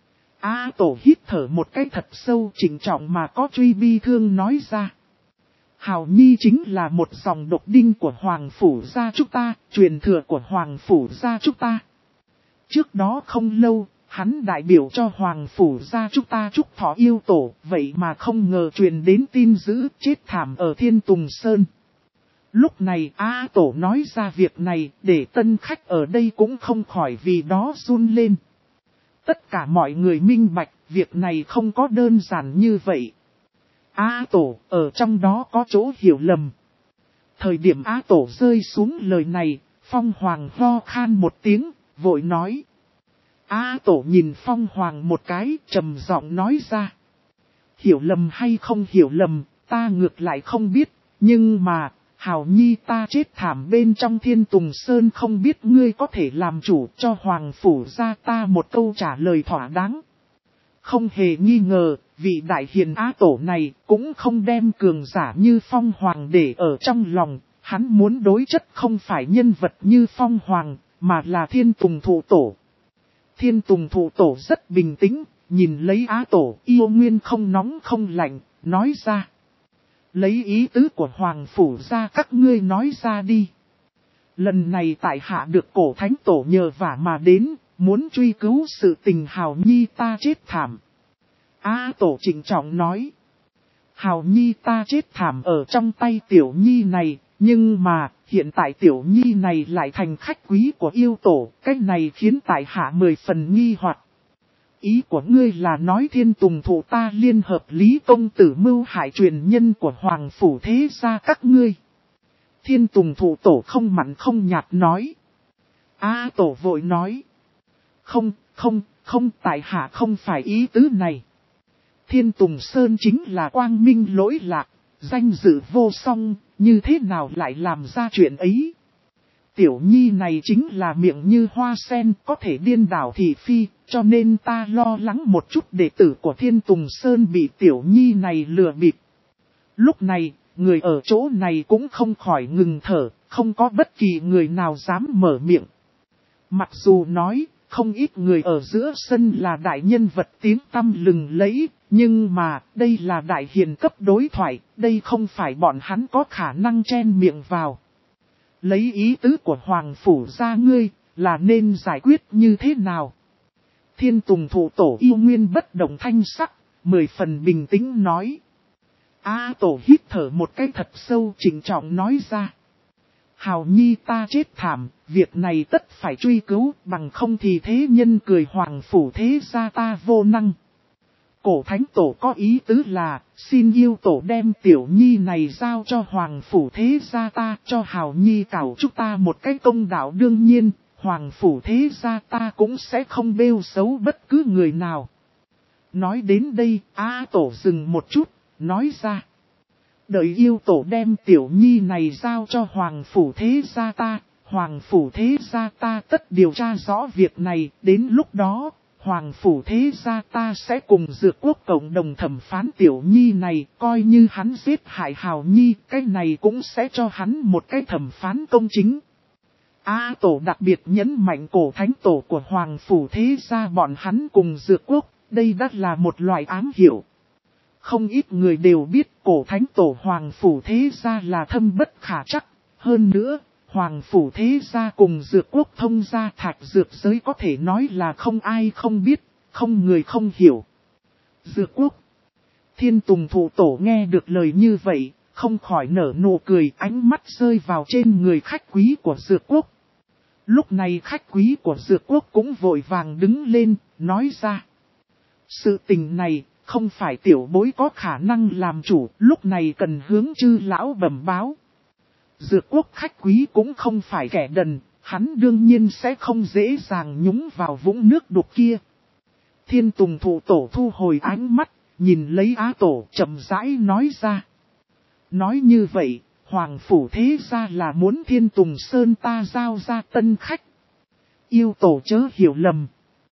Á Tổ hít thở một cái thật sâu, trịnh trọng mà có truy bi thương nói ra. Hào Nhi chính là một dòng độc đinh của Hoàng Phủ gia chúng ta, truyền thừa của Hoàng Phủ gia chúng ta. Trước đó không lâu, hắn đại biểu cho Hoàng Phủ gia chúng ta chúc thọ yêu tổ, vậy mà không ngờ truyền đến tin dữ chết thảm ở Thiên Tùng Sơn. Lúc này Á Tổ nói ra việc này, để tân khách ở đây cũng không khỏi vì đó run lên. Tất cả mọi người minh bạch, việc này không có đơn giản như vậy. Á tổ, ở trong đó có chỗ hiểu lầm. Thời điểm Á tổ rơi xuống lời này, Phong Hoàng ho khan một tiếng, vội nói. Á tổ nhìn Phong Hoàng một cái, trầm giọng nói ra. Hiểu lầm hay không hiểu lầm, ta ngược lại không biết, nhưng mà, Hào Nhi ta chết thảm bên trong Thiên Tùng Sơn, không biết ngươi có thể làm chủ cho Hoàng Phủ ra ta một câu trả lời thỏa đáng. Không hề nghi ngờ, vị đại hiền Á tổ này cũng không đem cường giả như Phong Hoàng để ở trong lòng, hắn muốn đối chất không phải nhân vật như Phong Hoàng, mà là Thiên Tùng Thụ Tổ. Thiên Tùng Thụ Tổ rất bình tĩnh, nhìn lấy Á tổ yêu nguyên không nóng không lạnh, nói ra. Lấy ý tứ của Hoàng Phủ ra các ngươi nói ra đi. Lần này tại hạ được cổ thánh tổ nhờ vả mà đến, muốn truy cứu sự tình Hào Nhi ta chết thảm. Á tổ trịnh trọng nói. Hào Nhi ta chết thảm ở trong tay tiểu nhi này, nhưng mà hiện tại tiểu nhi này lại thành khách quý của yêu tổ, cái này khiến tại hạ 10 phần nghi hoặc. Ý của ngươi là nói Thiên Tùng Thụ ta liên hợp Lý công tử mưu hại truyền nhân của Hoàng Phủ thế gia các ngươi. Thiên Tùng Thụ tổ không mặn không nhạt nói. Á tổ vội nói. Không, tại hạ không phải ý tứ này. Thiên Tùng Sơn chính là quang minh lỗi lạc, danh dự vô song, như thế nào lại làm ra chuyện ấy. Tiểu nhi này chính là miệng như hoa sen, có thể điên đảo thị phi, cho nên ta lo lắng một chút đệ tử của Thiên Tùng Sơn bị tiểu nhi này lừa bịp. Lúc này, người ở chỗ này cũng không khỏi ngừng thở, không có bất kỳ người nào dám mở miệng. Mặc dù nói, không ít người ở giữa sân là đại nhân vật tiếng tăm lừng lẫy, nhưng mà đây là đại hiền cấp đối thoại, đây không phải bọn hắn có khả năng chen miệng vào. Lấy ý tứ của Hoàng Phủ ra ngươi, là nên giải quyết như thế nào? Thiên Tùng Thụ tổ yêu nguyên bất động thanh sắc, 10 phần bình tĩnh nói. Á tổ hít thở một cái thật sâu trịnh trọng nói ra. Hào Nhi ta chết thảm, việc này tất phải truy cứu, bằng không thì thế nhân cười Hoàng Phủ thế gia ta vô năng. Cổ thánh tổ có ý tứ là, xin yêu tổ đem tiểu nhi này giao cho Hoàng Phủ thế gia ta, cho Hào Nhi cảo chúc ta một cái công đạo. Đương nhiên, Hoàng Phủ thế gia ta cũng sẽ không bêu xấu bất cứ người nào. Nói đến đây, Á tổ dừng một chút, nói ra. Đợi yêu tổ đem tiểu nhi này giao cho Hoàng Phủ thế gia ta, Hoàng Phủ thế gia ta tất điều tra rõ việc này, đến lúc đó, Hoàng Phủ thế gia ta sẽ cùng Dược Quốc cộng đồng thẩm phán tiểu nhi này, coi như hắn giết hại Hào Nhi, cái này cũng sẽ cho hắn một cái thẩm phán công chính. Á tổ đặc biệt nhấn mạnh cổ thánh tổ của Hoàng Phủ thế gia bọn hắn cùng Dược Quốc, đây đã là một loại ám hiệu. Không ít người đều biết cổ thánh tổ Hoàng Phủ thế gia là thâm bất khả trắc, hơn nữa, Hoàng Phủ thế gia cùng Dược Quốc thông gia Thạch Dược giới có thể nói là không ai không biết, không người không hiểu. Dược Quốc. Thiên Tùng Thụ tổ nghe được lời như vậy, không khỏi nở nụ cười, ánh mắt rơi vào trên người khách quý của Dược Quốc. Lúc này khách quý của Dược Quốc cũng vội vàng đứng lên, nói ra. Sự tình này, không phải tiểu bối có khả năng làm chủ, lúc này cần hướng chư lão bẩm báo. Dược Quốc khách quý cũng không phải kẻ đần, hắn đương nhiên sẽ không dễ dàng nhúng vào vũng nước đục kia. Thiên Tùng Thụ tổ thu hồi ánh mắt, nhìn lấy Á tổ chậm rãi nói ra. Nói như vậy, Hoàng Phủ thế gia là muốn Thiên Tùng Sơn ta giao ra tân khách. Yêu tổ chớ hiểu lầm.